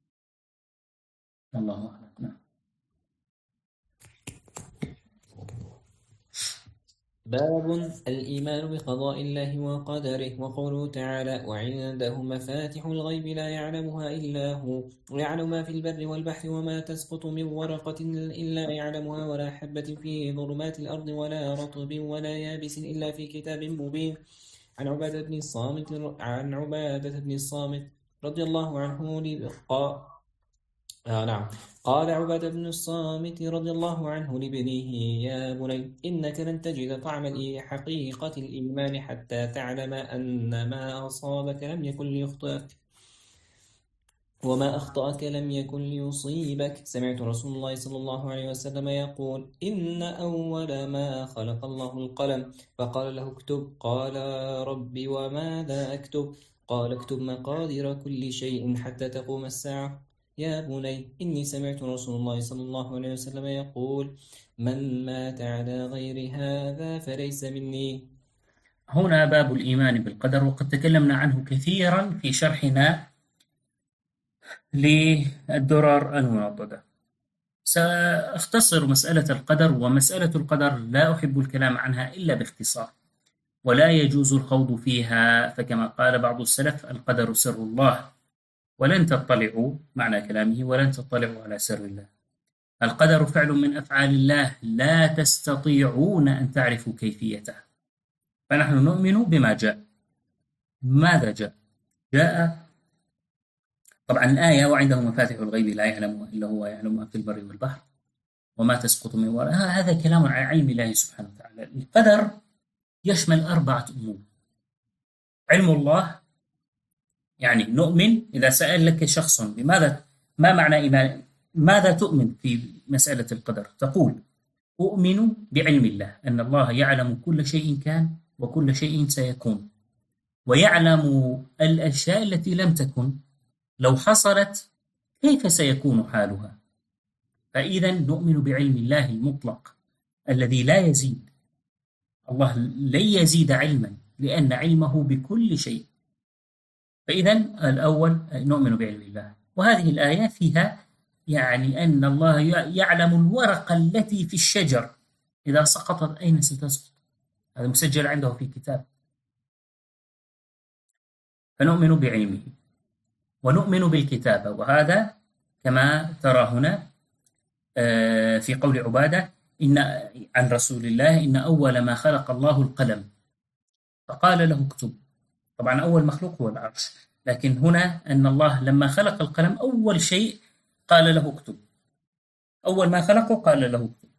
الله أعلم. نعم. باب الإيمان بقضاء الله وقدره. وقوله تعالى: وعنده مفاتح الغيب لا يعلمها إلا هو ويعلم ما في البر والبحر وما تسقط من ورقة إلا يعلمها ولا حبة في ظلمات الأرض ولا رطب ولا يابس إلا في كتاب مبين. عن عبادة بن الصامت رضي الله عنه نعم. قال عبادة بن الصامت رضي الله عنه لابنه: يا بني، إنك لن تجد طعم حقيقة الإيمان حتى تعلم أن ما أصابك لم يكن ليخطئك وما أخطأك لم يكن ليصيبك. سمعت رسول الله صلى الله عليه وسلم يقول: إن أول ما خلق الله القلم فقال له: اكتب. قال: رب وماذا أكتب؟ قال: اكتب مقادير كل شيء حتى تقوم الساعة. يا بني، إني سمعت رسول الله صلى الله عليه وسلم يقول: من مات على غير هذا فليس مني. هنا باب الإيمان بالقدر، وقد تكلمنا عنه كثيرا في شرحنا للدرر المنضدة. سأختصر مسألة القدر، ومسألة القدر لا أحب الكلام عنها إلا باختصار، ولا يجوز الخوض فيها، فكما قال بعض السلف: القدر سر الله، ولن تطلعوا معنى كلامه ولن تطلعوا على سر الله. القدر فعل من أفعال الله لا تستطيعون أن تعرفوا كيفيته، فنحن نؤمن بما جاء. ماذا جاء؟ جاء طبعا الآية: وعنده مفاتح الغيب لا يعلمها إلا هو يعلم ما في البر والبحر وما تسقط من ورقة. هذا كلام عن علم الله سبحانه وتعالى. القدر يشمل 4 أمور. علم الله، يعني نؤمن. إذا سأل لك شخص ما معنى إيمان، ماذا تؤمن في مسألة القدر؟ تقول: أؤمن بعلم الله، أن الله يعلم كل شيء كان وكل شيء سيكون، ويعلم الأشياء التي لم تكن لو حصلت كيف سيكون حالها. فإذا نؤمن بعلم الله المطلق الذي لا يزيد. الله لن يزيد علما لأن علمه بكل شيء. فإذا الأول نؤمن بعلم الله. وهذه الآية فيها يعني أن الله يعلم الورقة التي في الشجر إذا سقطت أين ستسقط، هذا مسجل عنده في كتاب. فنؤمن بعلمه ونؤمن بالكتابة، وهذا كما ترى هنا في قول عبادة عن رسول الله: إن أول ما خلق الله القلم فقال له اكتب. طبعا أول مخلوق هو العرش، لكن هنا أن الله لما خلق القلم أول شيء قال له اكتب. أول ما خلقه قال له اكتب.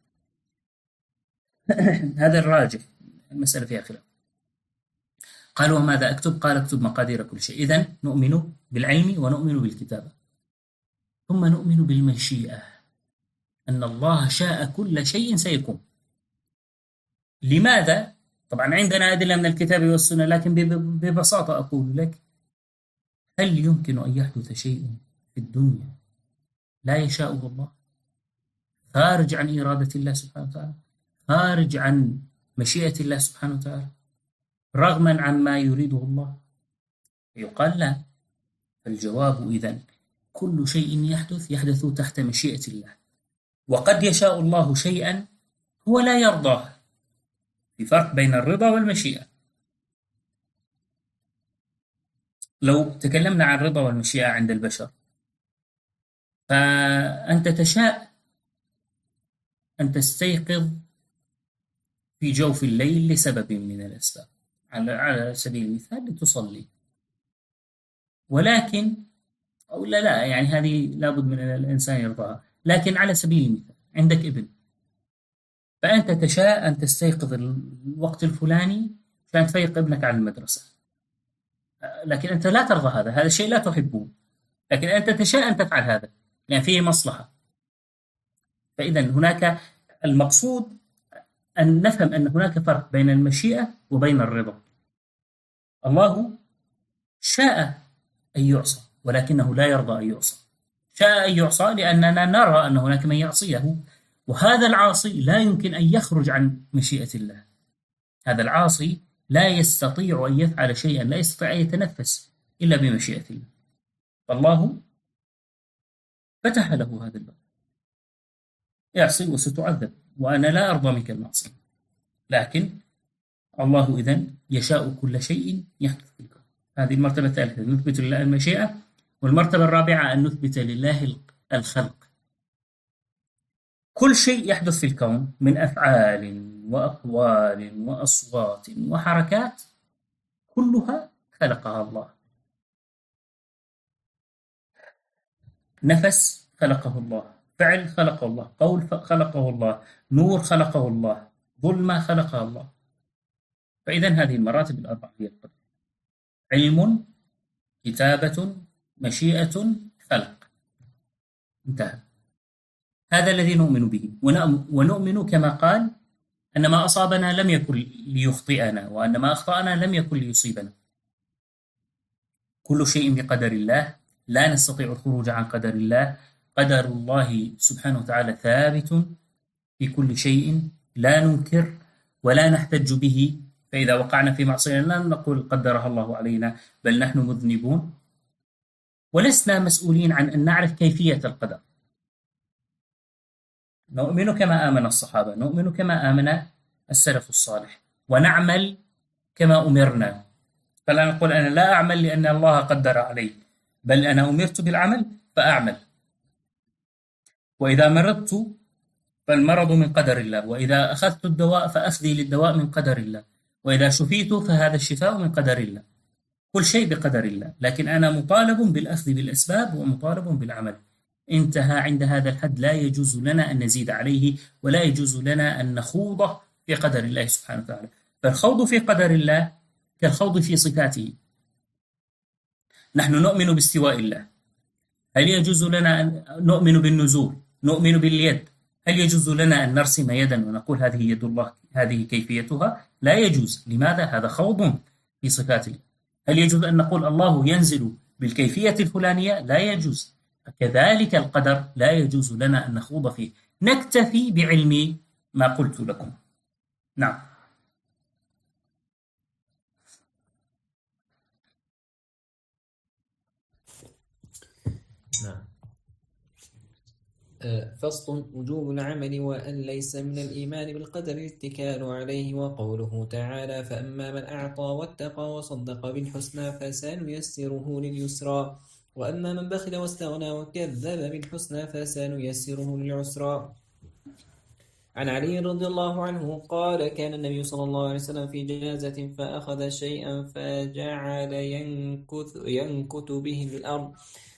هذا الراجح، المسألة فيها خلاف. قال: وماذا أكتب؟ قال: اكتب مقادير كل شيء. إذن نؤمن بالعلم ونؤمن بالكتابة. ثم نؤمن بالمشيئة، أن الله شاء كل شيء سيكون. لماذا؟ طبعا عندنا أدلة من الكتاب والسنة، لكن ببساطة أقول لك: هل يمكن أن يحدث شيء في الدنيا لا يشاءه الله، خارج عن إرادة الله سبحانه وتعالى، خارج عن مشيئة الله سبحانه وتعالى، رغما عن ما يريده الله؟ يقال لا. فالجواب إذن كل شيء يحدث تحت مشيئة الله. وقد يشاء الله شيئا هو لا يرضاه، في فرق بين الرضا والمشيئة. لو تكلمنا عن الرضا والمشيئة عند البشر، فأنت تشاء أن تستيقظ في جوف الليل لسبب من الأسباب، على سبيل المثال لتصلي، ولكن أو لا يعني هذه لابد من الإنسان يرضاها، لكن على سبيل المثال عندك ابن، فأنت تشاء أن تستيقظ الوقت الفلاني عشان تفيق ابنك على المدرسة، لكن أنت لا ترضى هذا الشيء لا تحبه، لكن أنت تشاء أن تفعل هذا لأن فيه مصلحة. فإذا هناك المقصود أن نفهم أن هناك فرق بين المشيئة وبين الرضا. الله شاء أن يعصى ولكنه لا يرضى أن يعصى. شاء أن يعصى لأننا نرى أن هناك من يعصيه، وهذا العاصي لا يمكن أن يخرج عن مشيئة الله. هذا العاصي لا يستطيع أن يفعل شيئا، لا يستطيع أن يتنفس إلا بمشيئة الله. فالله فتح له هذا الباب: يعصي وستعذب، وأنا لا أرضى منك المعصية، لكن الله إذن يشاء كل شيء يحدث في الكون. هذه المرتبة الثالثة، نثبت لله المشيئة. والمرتبة الرابعة أن نثبت لله الخلق. كل شيء يحدث في الكون من أفعال وأقوال وأصوات وحركات كلها خلقها الله. نفس خلقه الله، فعل خلقه الله، قول خلقه الله، نور خلقه الله، ظلمة خلقها الله. فإذا هذه المراتب الأربعة هي القدر: علم، كتابة، مشيئة، خلق. انتهى. هذا الذي نؤمن به، ونؤمن كما قال أن ما أصابنا لم يكن ليخطئنا، وأن ما أخطأنا لم يكن ليصيبنا. كل شيء بقدر الله، لا نستطيع الخروج عن قدر الله. قدر الله سبحانه وتعالى ثابت في كل شيء، لا ننكر ولا نحتج به. فإذا وقعنا في معصية لا نقول قدرها الله علينا، بل نحن مذنبون، ولسنا مسؤولين عن أن نعرف كيفية القدر. نؤمن كما آمن الصحابة، نؤمن كما آمن السلف الصالح، ونعمل كما أمرنا. فلا نقول أنا لا أعمل لأن الله قدر علي، بل أنا أمرت بالعمل فأعمل. وإذا مرضت فالمرض من قدر الله، وإذا أخذت الدواء فأخذي للدواء من قدر الله، وإذا شفيت فهذا الشفاء من قدر الله. كل شيء بقدر الله، لكن أنا مطالب بالأخذ بالأسباب ومطالب بالعمل. انتهى عند هذا الحد. لا يجوز لنا أن نزيد عليه، ولا يجوز لنا أن نخوض في قدر الله سبحانه وتعالى. فالخوض في قدر الله كالخوض في صفاته. نحن نؤمن باستواء الله، هل يجوز لنا أن نؤمن بالنزول؟ نؤمن باليد، هل يجوز لنا أن نرسم يدا ونقول هذه يد الله، هذه كيفيتها؟ لا يجوز. لماذا؟ هذا خوض في صفات الله. هل يجوز أن نقول الله ينزل بالكيفية الفلانية؟ لا يجوز. كذلك القدر لا يجوز لنا أن نخوض فيه، نكتفي بعلم ما قلت لكم. نعم. نعم. فصل: وجوب العمل وأن ليس من الإيمان بالقدر الاتكال عليه. وقوله تعالى: فأما من أعطى واتقى وصدق بالحسنى فسنيسره لليسرى، وأما من بخل واستغنى وكذب بالحسنى فسنيسره للعسرى. عن علي رضي الله عنه قال: كان النبي صلى الله عليه وسلم في جنازة فأخذ شيئا فجعل ينكت به الأرض،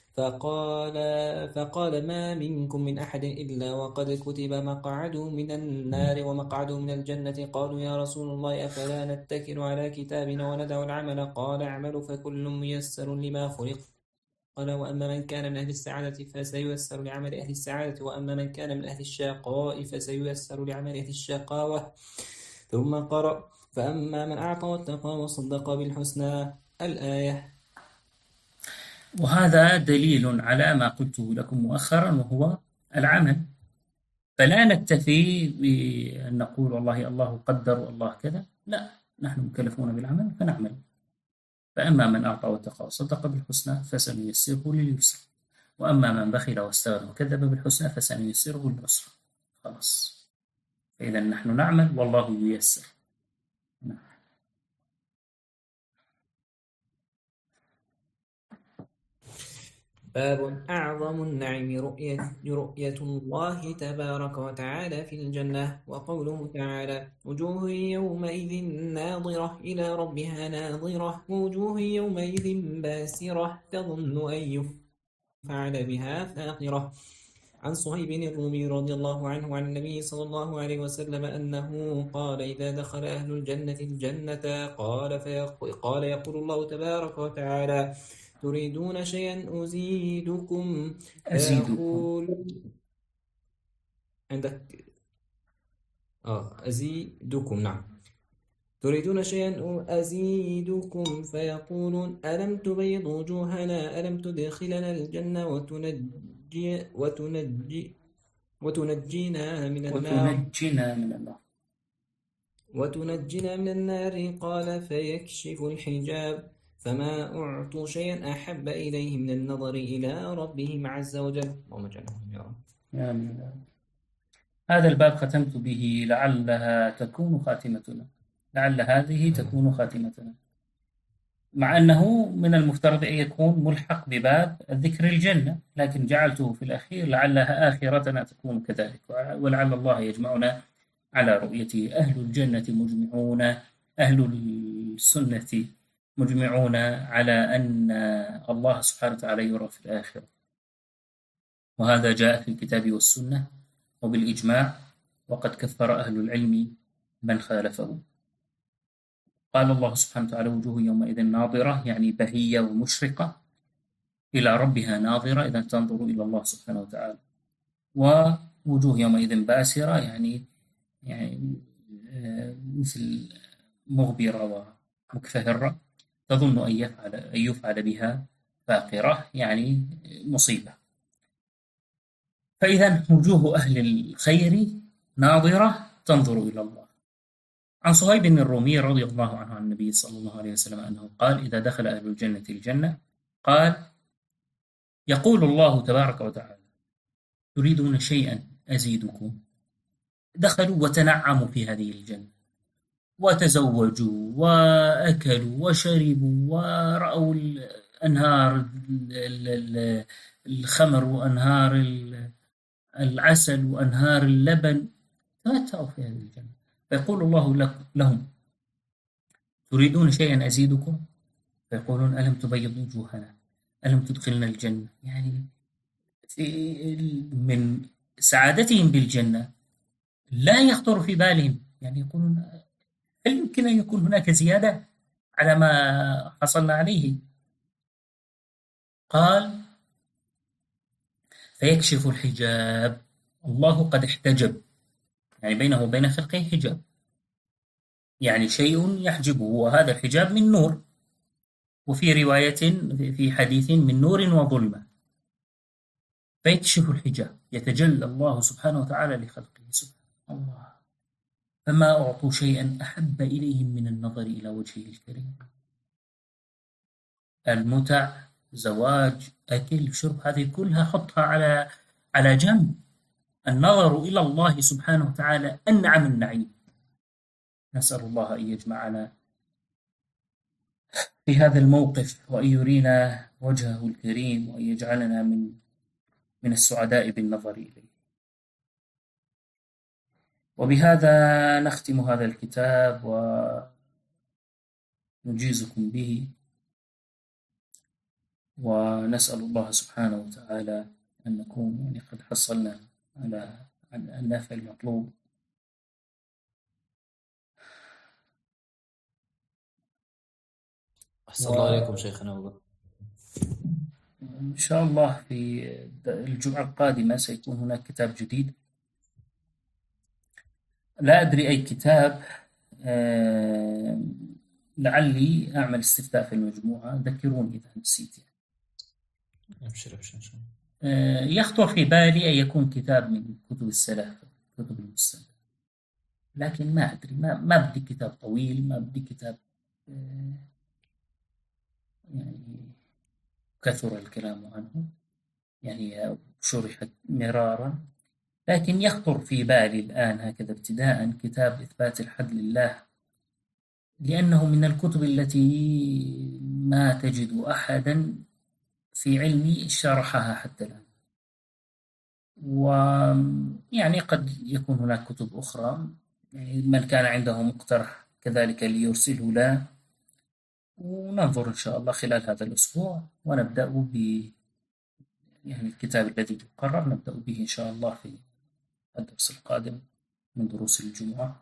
فقال: ما منكم من أحد إلا وقد كتب مقعده من النار ومقعده من الجنة. قالوا: يا رسول الله، أفلا نتكل على كتابنا وندع العمل؟ قال: اعملوا فكل ميسر لما خلق. قال: وأما من كان من أهل السعادة فسييسر لعمل أهل السعادة، وأما من كان من أهل الشقاء فسييسر لعمل أهل الشقاوة. ثم قرأ: فأما من أعطى واتقى وصدق بالحسنى، الآية. وهذا دليل على ما قلته لكم مؤخرا، وهو العمل. فلا نكتفي بأن نقول والله الله قدر والله كذا، لا، نحن مكلفون بالعمل فنعمل. فأما من أعطى واتقى وصدق بالحسنى فسنيسره لليسر، وأما من بخل واستغنى وكذب بالحسنى فسنيسره للعسرى. خلاص. فإذا نحن نعمل والله ييسر. باب أعظم النعيم رؤية الله تبارك وتعالى في الجنة. وقوله تعالى: وجوه يومئذ ناظرة إلى ربها ناظرة، ووجوه يومئذ باسرة تظن أن يفعل بها فاقرة. عن صهيب الرومي رضي الله عنه عن النبي صلى الله عليه وسلم أنه قال: إذا دخل أهل الجنة الجنة قال يقول الله تبارك وتعالى: تريدون شيئا أزيدكم؟ فيقول عندك أزيدكم. نعم. تريدون شيئا أزيدكم فيقولون: ألم تبيض وجوهنا؟ ألم تدخلنا الجنة وتنجينا من النار؟ قال: فيكشف الحجاب، فما أعطوا شيئا أحب إليه من النظر إلى ربهم عز وجل. اللهم اجعلهم يا رب. هذا الباب ختمت به، لعلها تكون خاتمتنا. لعل هذه تكون خاتمتنا، مع أنه من المفترض أن يكون ملحق بباب ذكر الجنة، لكن جعلته في الأخير لعلها آخرتنا تكون كذلك، ولعل الله يجمعنا على رؤيته. أهل الجنة مجمعون، أهل السنة مجمعون على أن الله سبحانه وتعالى يرى في الآخرة، وهذا جاء في الكتاب والسنة وبالإجماع، وقد كفر أهل العلم من خالفه. قال الله سبحانه وتعالى: وجوه يومئذ ناظرة، يعني بهية ومشرقة، إلى ربها ناظرة، إذا تنظر إلى الله سبحانه وتعالى. ووجوه يومئذ باسرة، يعني مثل مغبرة ومكفهرة، تظن أن يفعل بها فاقرة، يعني مصيبة. فإذا وجوه أهل الخير ناظرة تنظر إلى الله. عن صهيب الرومي رضي الله عنه عن النبي صلى الله عليه وسلم أنه قال: إذا دخل أهل الجنة الجنة قال: يقول الله تبارك وتعالى: تريدون شيئا أزيدكم؟ دخلوا وتنعموا في هذه الجنة، وتزوجوا وأكلوا وشربوا، ورأوا الأنهار الخمر وأنهار العسل وأنهار اللبن، تمتعوا في هذه الجنة. فيقول الله لهم: تريدون شيئا أزيدكم؟ فيقولون: ألم تبيض وجوهنا، ألم تدخلنا الجنة. يعني من سعادتهم بالجنة لا يخطر في بالهم، يعني يقولون: هل يمكن أن يكون هناك زيادة على ما حصلنا عليه؟ قال: فيكشف الحجاب، الله قد احتجب، يعني بينه وبين خلقه حجاب، يعني شيء يحجبه، وهذا الحجاب من نور، وفي رواية في حديث من نور وظلمة. فيكشف الحجاب، يتجلى الله سبحانه وتعالى لخلقه سبحانه الله، فما أعطوا شيئا أحب إليهم من النظر إلى وجهه الكريم. المتع، زواج، أكل، شرب، هذه كلها حطها على جنب. النظر إلى الله سبحانه وتعالى أنعم النعيم. نسأل الله أن يجمعنا في هذا الموقف، وأن يرينا وجهه الكريم، وأن يجعلنا من السعداء بالنظر إليه. وبهذا نختم هذا الكتاب ونجيزكم به، ونسأل الله سبحانه وتعالى أن نكون يعني قد حصلنا على النافع المطلوب. أحسن الله عليكم شيخنا. إن شاء الله في الجمعة القادمة سيكون هناك كتاب جديد، لا أدري أي كتاب. لعلي أعمل استفتاء في المجموعة، ذكروني إذا نسيت. أبشر إن شاء الله. يخطر في بالي أن يكون كتاب من كتب السلف، كتب المسلم، لكن ما أدري، ما بدي كتاب طويل، ما بدي كتاب يعني كثر الكلام عنه، يعني شرحت مرارا، لكن يخطر في بالي الآن هكذا ابتداء كتاب إثبات الحد لله، لأنه من الكتب التي ما تجد أحدا في علمي شرحها حتى الآن. ويعني قد يكون هناك كتب أخرى، يعني من كان عنده مقترح كذلك ليرسله له، وننظر إن شاء الله خلال هذا الأسبوع، ونبدأ يعني الكتاب الذي يقرر نبدأ به إن شاء الله في الدرس القادم من دروس الجمعة.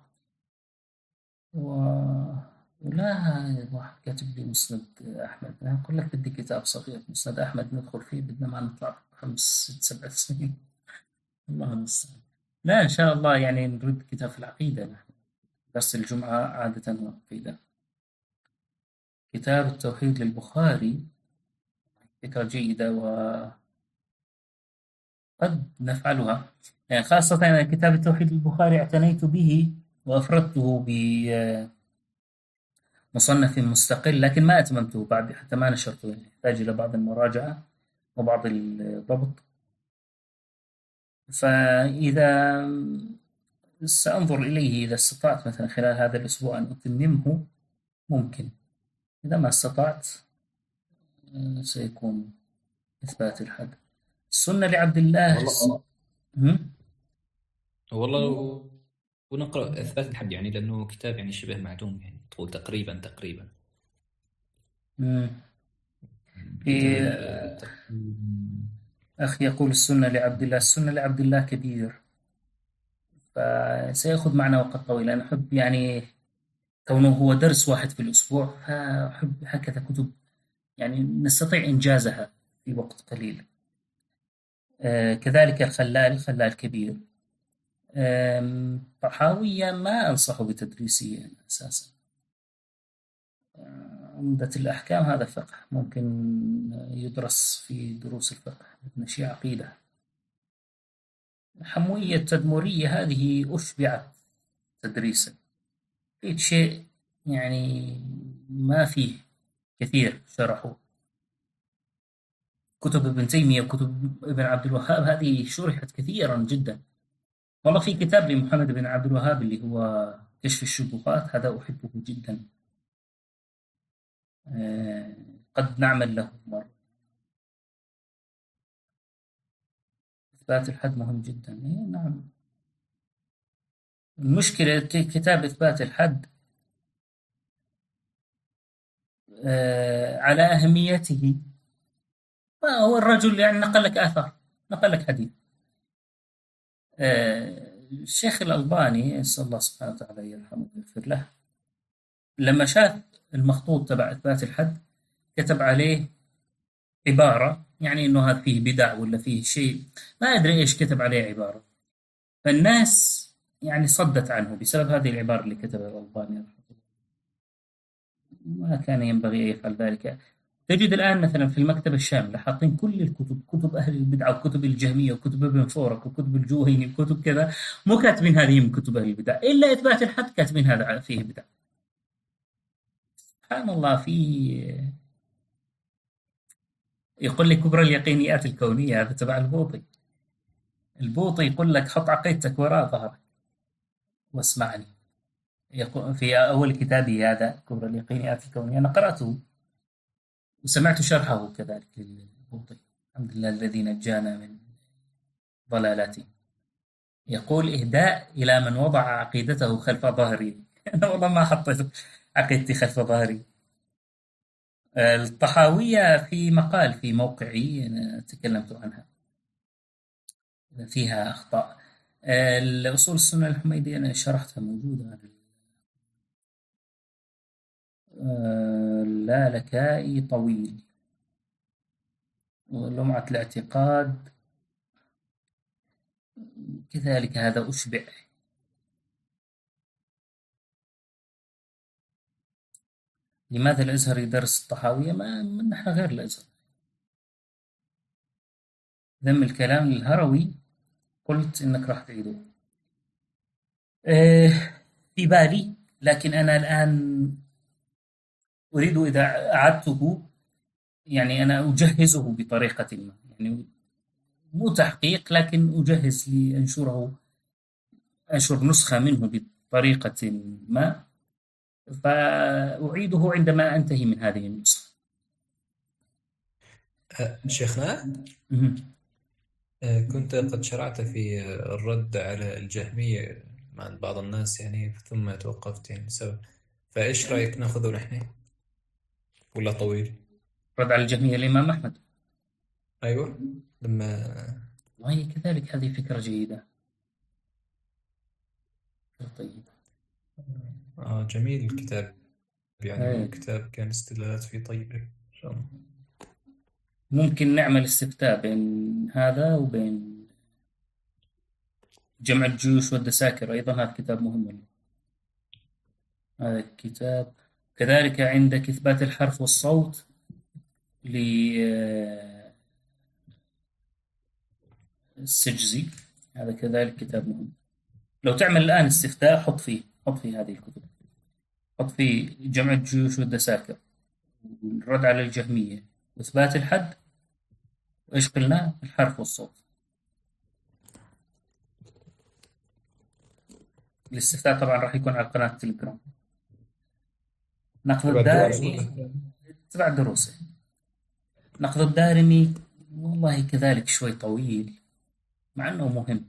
ولا واحد كاتب لي مسند أحمد، أنا أقول لك بدي كتاب صغير مسند أحمد ندخل فيه، بدنا ما نطلع 5 6 7 سنين، الله المستعان. لا إن شاء الله يعني نريد كتاب في العقيدة، نحن درس الجمعة عادة هو عقيدة. كتاب التوحيد للبخاري فكرة جيدة وقد نفعلها، يعني خاصة أن كتاب التوحيد للبخاري اعتنيت به وأفردته بمصنف مستقل، لكن ما أتممته بعد حتى ما نشرته، يعني يحتاج إلى بعض المراجعة وبعض الضبط. فإذا سأنظر إليه إذا استطعت مثلا خلال هذا الأسبوع أن أتممه، ممكن. إذا ما استطعت سيكون إثبات الحد. السنة لعبد الله والله والله ونقرأ إثبات الحد يعني، لأنه كتاب يعني شبه معدوم، يعني تقول تقريبا كتاب أخي يقول السنة لعبد الله، السنة لعبد الله كبير، فسيأخذ معنا وقت طويل. أنا أحب يعني كونه هو درس واحد في الأسبوع، فأحب هكذا كتب يعني نستطيع إنجازها في وقت قليل. كذلك الخلال كبير. طحاوية ما أنصح بتدريسه يعني أساسا. عمدة الأحكام هذا فقه، ممكن يدرس في دروس الفقه، لكن شيء عقيدة. حموية التدمرية هذه أشبعت تدريسا، في شيء يعني ما فيه كثير شرحوا. كتب ابن تيمية وكتب ابن عبد الوهاب هذه شرحت كثيرا جدا. والله في كتاب لمحمد بن عبد الوهاب اللي هو كشف الشبهات، هذا أحبه جدا. قد نعمل له مرة. إثبات الحد مهم جدا. نعم. المشكلة كتاب إثبات الحد على أهميته، هو الرجل يعني نقل لك آثار، نقل لك حديث. الشيخ الألباني نسأل الله سبحانه وتعالى يرحمه ويغفر له، لما شاف المخطوط تبع إثبات الحد كتب عليه عبارة يعني إنه هذا فيه بدع ولا فيه شيء، ما أدري إيش كتب عليه عبارة، فالناس يعني صدت عنه بسبب هذه العبارة اللي كتبها الألباني رحمه الله. ما كان ينبغي أن يفعل ذلك. تجد الآن مثلا في المكتبة الشاملة حاطين كل الكتب، كتب أهل البدعة وكتب الجهمية وكتب ابن فورك وكتب الجوهيني وكتب كذا، مو كاتبين هذه من كتب أهل البدع، إلا إثبات الحد كاتبين هذا فيه بدع. سبحان الله. في يقول لك كبرى اليقينيات الكونية، هذا تبع البوطي. البوطي يقول لك حط عقيدتك وراء ظهرك واسمعني. يقول في أول كتابي هذا كبرى اليقينيات الكونية، أنا قرأته وسمعت شرحه كذلك للبوطي، الحمد لله الذي نجانا من ضلالاته. يقول إهداء إلى من وضع عقيدته خلف ظهري. أنا والله ما حطيت عقيدتي خلف ظهري. الطحاوية في مقال في موقعي أنا تكلمت عنها، فيها أخطاء. الأصول السنة الحميدية أنا شرحتها، موجودة. لا لكائي طويل. ولمعة الاعتقاد كذلك هذا أشبع. لماذا الأزهر يدرس الطحاوية؟ ما نحن غير الأزهر. ذم الكلام للهروي قلت إنك راح تعيده في بالي، لكن أنا الآن أريد إذا أعدته يعني أنا أجهزه بطريقة ما، يعني مو تحقيق لكن أجهز لأنشره، أنشر نسخة منه بطريقة ما، فأعيده عندما أنتهي من هذه النسخة. شيخنا، كنت قد شرعت في الرد على الجهمية مع بعض الناس يعني، ثم توقفت يعني بسبب. فإيش رأيك ناخذه نحن ولا طويل؟ رد على الجهمية الإمام أحمد. أيوة لما وهي كذلك هذه فكرة جيدة، فكرة طيبة. جميل الكتاب يعني، أي. كتاب كان استدلالات فيه طيبة إن شاء الله. ممكن نعمل استفتاء بين هذا وبين جمع الجيوش والدساكر، أيضا هذا كتاب مهم. هذا الكتاب كذلك عندك إثبات الحرف والصوت للسجزي، هذا كذلك كتاب مهم. لو تعمل الآن استفتاء حط فيه هذه الكتب، حط فيه جمع الجيوش والدساكر والرد على الجهمية وإثبات الحد، وإيش قلنا الحرف والصوت. الاستفتاء طبعا راح يكون على قناة التليجرام. نقد تبع الدروس الدارمي تبع دروسه. نقد الدارمي والله كذلك شوي طويل مع أنه مهم.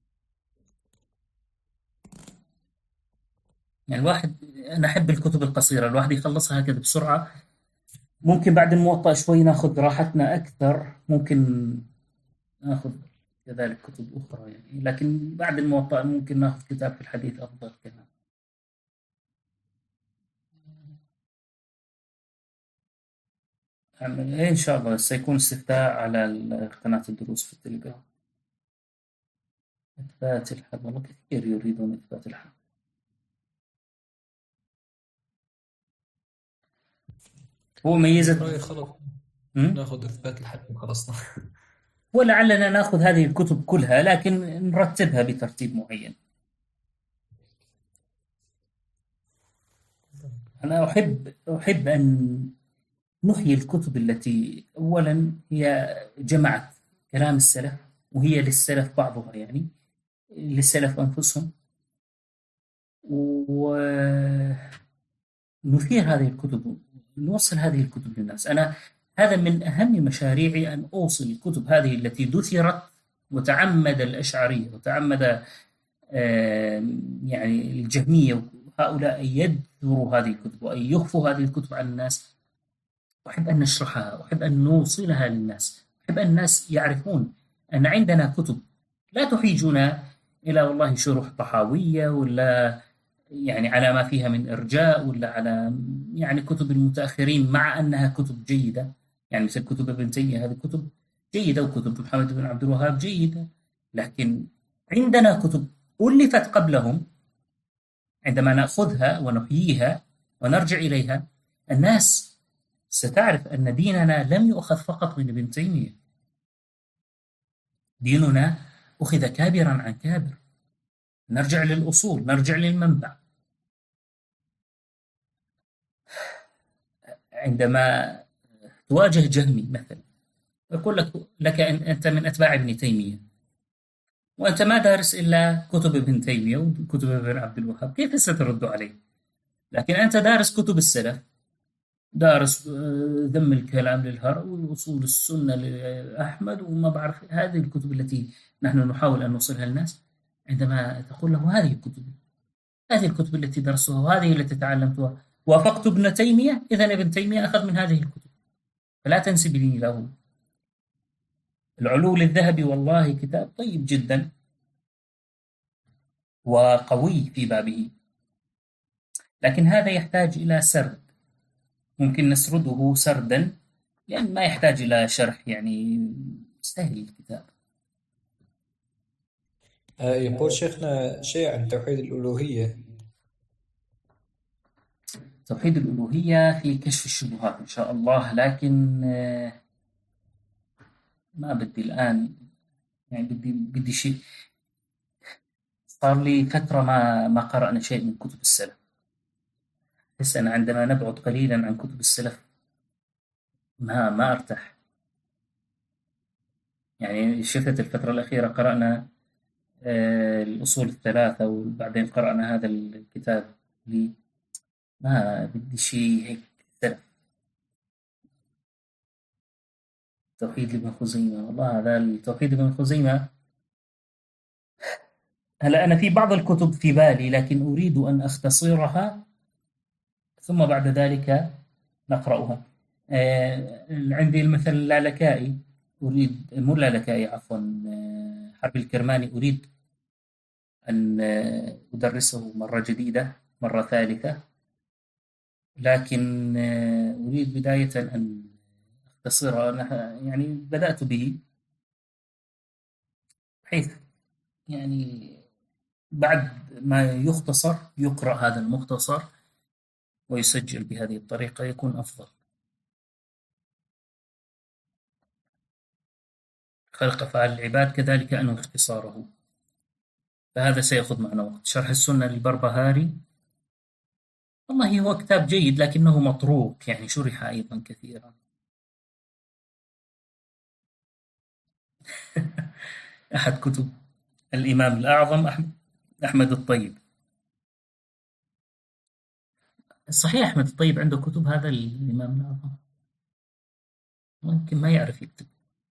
يعني أنا أحب الكتب القصيرة، الواحد يخلصها هكذا بسرعة. ممكن بعد الموطأ شوي ناخذ راحتنا أكثر، ممكن ناخذ كذلك كتب أخرى يعني، لكن بعد الموطأ ممكن ناخذ كتاب في الحديث أفضل كمان. يعني إن شاء الله سيكون استفتاء على قناة الدروس في التليجرام. إثبات الحد، والله كثير يريدون إثبات الحد. هو ميزة خلاص ناخذ إثبات الحد وخلصنا. ولعلنا ناخذ هذه الكتب كلها لكن نرتبها بترتيب معين. أنا أحب أن نحيي الكتب التي أولا هي جمعت كلام السلف، وهي للسلف بعضها يعني للسلف أنفسهم، ونثير هذه الكتب، نوصل هذه الكتب للناس. أنا هذا من أهم مشاريعي، أن أوصل الكتب هذه التي دثرت وتعمد الأشعرية وتعمد يعني الجهمية هؤلاء يدثروا هذه الكتب وأن يخفوا هذه الكتب عن الناس. أحب أن نشرحها، أحب أن نوصلها للناس، أحب أن الناس يعرفون أن عندنا كتب لا تحيجنا إلى والله شروح طحاوية ولا يعني على ما فيها من إرجاء ولا على يعني كتب المتأخرين، مع أنها كتب جيدة. يعني مثل كتب ابن تيمية هذه كتب جيدة، وكتب محمد بن عبد الوهاب جيدة، لكن عندنا كتب ألفت قبلهم عندما نأخذها ونحييها ونرجع إليها الناس ستعرف أن ديننا لم يؤخذ فقط من ابن تيمية، ديننا أخذ كابرا عن كابر. نرجع للأصول، نرجع للمنبع. عندما تواجه جهمي مثلا يقول لك أنت من أتباع ابن تيمية وأنت ما دارس إلا كتب ابن تيمية وكتب ابن عبد الوهاب، كيف سترد عليه؟ لكن أنت دارس كتب السلف، دارس ذم الكلام للهرء وأصول السنة لأحمد وما بعرف، هذه الكتب التي نحن نحاول أن نوصلها للناس. عندما تقول له هذه الكتب، هذه الكتب التي درستها وهذه التي تعلمتها، وافقت ابن تيمية، إذن ابن تيمية أخذ من هذه الكتب، فلا تنسبني له. العلو للذهبي والله كتاب طيب جدا وقوي في بابه، لكن هذا يحتاج إلى سرد، ممكن نسرده سردا لأن ما يحتاج إلى شرح، يعني يستاهل الكتاب. يقول شيخنا شيء عن توحيد الألوهية. توحيد الألوهية في كشف الشبهات إن شاء الله، لكن ما بدي الآن، يعني بدي شيء. صار لي فترة ما قرأنا شيء من كتب السلف. بس أنا عندما نبعد قليلا عن كتب السلف ما أرتاح. يعني شفت الفترة الأخيرة قرأنا الأصول الثلاثة وبعدين قرأنا هذا الكتاب لي، ما بدي شيء هيك سلف. توحيد ابن خزيمة، والله هذا التوحيد ابن خزيمة. هلا أنا في بعض الكتب في بالي لكن أريد أن أختصرها ثم بعد ذلك نقرأها. عندي المثل اللالكائي، أريد مو اللالكائي عفوا، حرب الكرماني، أريد أن أدرسه مرة جديدة مرة ثالثة، لكن أريد بداية أن أختصرها. يعني بدأت به بحيث يعني بعد ما يختصر يقرأ هذا المختصر ويسجل بهذه الطريقة يكون أفضل. خلق أفعال العباد كذلك أنه اختصاره، فهذا سيأخذ معنا وقت. شرح السنة للبربهاري والله هو كتاب جيد لكنه مطروق، يعني شرح أيضا كثيرا. أحد كتب الإمام الأعظم أحمد الطيب، صحيح أحمد الطيب عنده كتب، هذا الإمام الأعظم ممكن ما يعرف يكتب.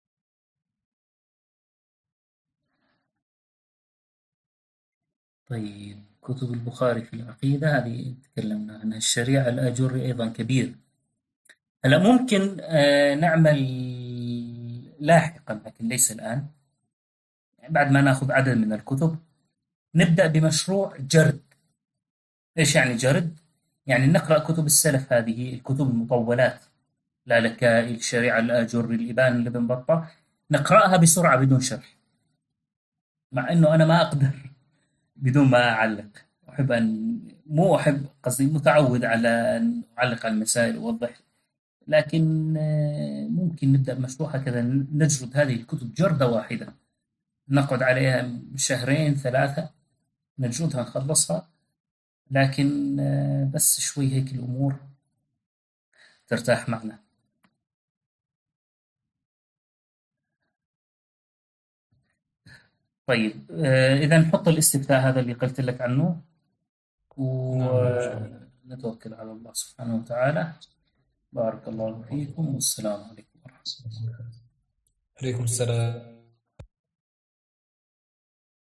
طيب كتب البخاري في العقيدة هذه تكلمنا عنها. الشريعة الآجري أيضا كبير. هلا ممكن نعمل لاحقا لكن ليس الآن، يعني بعد ما ناخذ عدد من الكتب نبدأ بمشروع جرد. إيش يعني جرد؟ يعني نقرأ كتب السلف، هذه الكتب المطولات، الآلكائي، الشريعة الآجري، الإبان لابن بطة، نقرأها بسرعة بدون شرح، مع أنه أنا ما أقدر بدون ما أعلق. أحب أن مو أحب قصدي متعود على أن أعلق على المسائل وأوضح، لكن ممكن نبدأ بمشروع هكذا، نجرد هذه الكتب جردة واحدة، نقعد عليها شهرين ثلاثة نجردها نخلصها، لكن بس شوي هيك الأمور ترتاح معنا. طيب إذا نحط الاستفتاء هذا اللي قلت لك عنه، نعم يا شيخ. ونتوكل على الله سبحانه وتعالى. بارك الله فيكم والسلام عليكم ورحمة الله. عليكم السلام.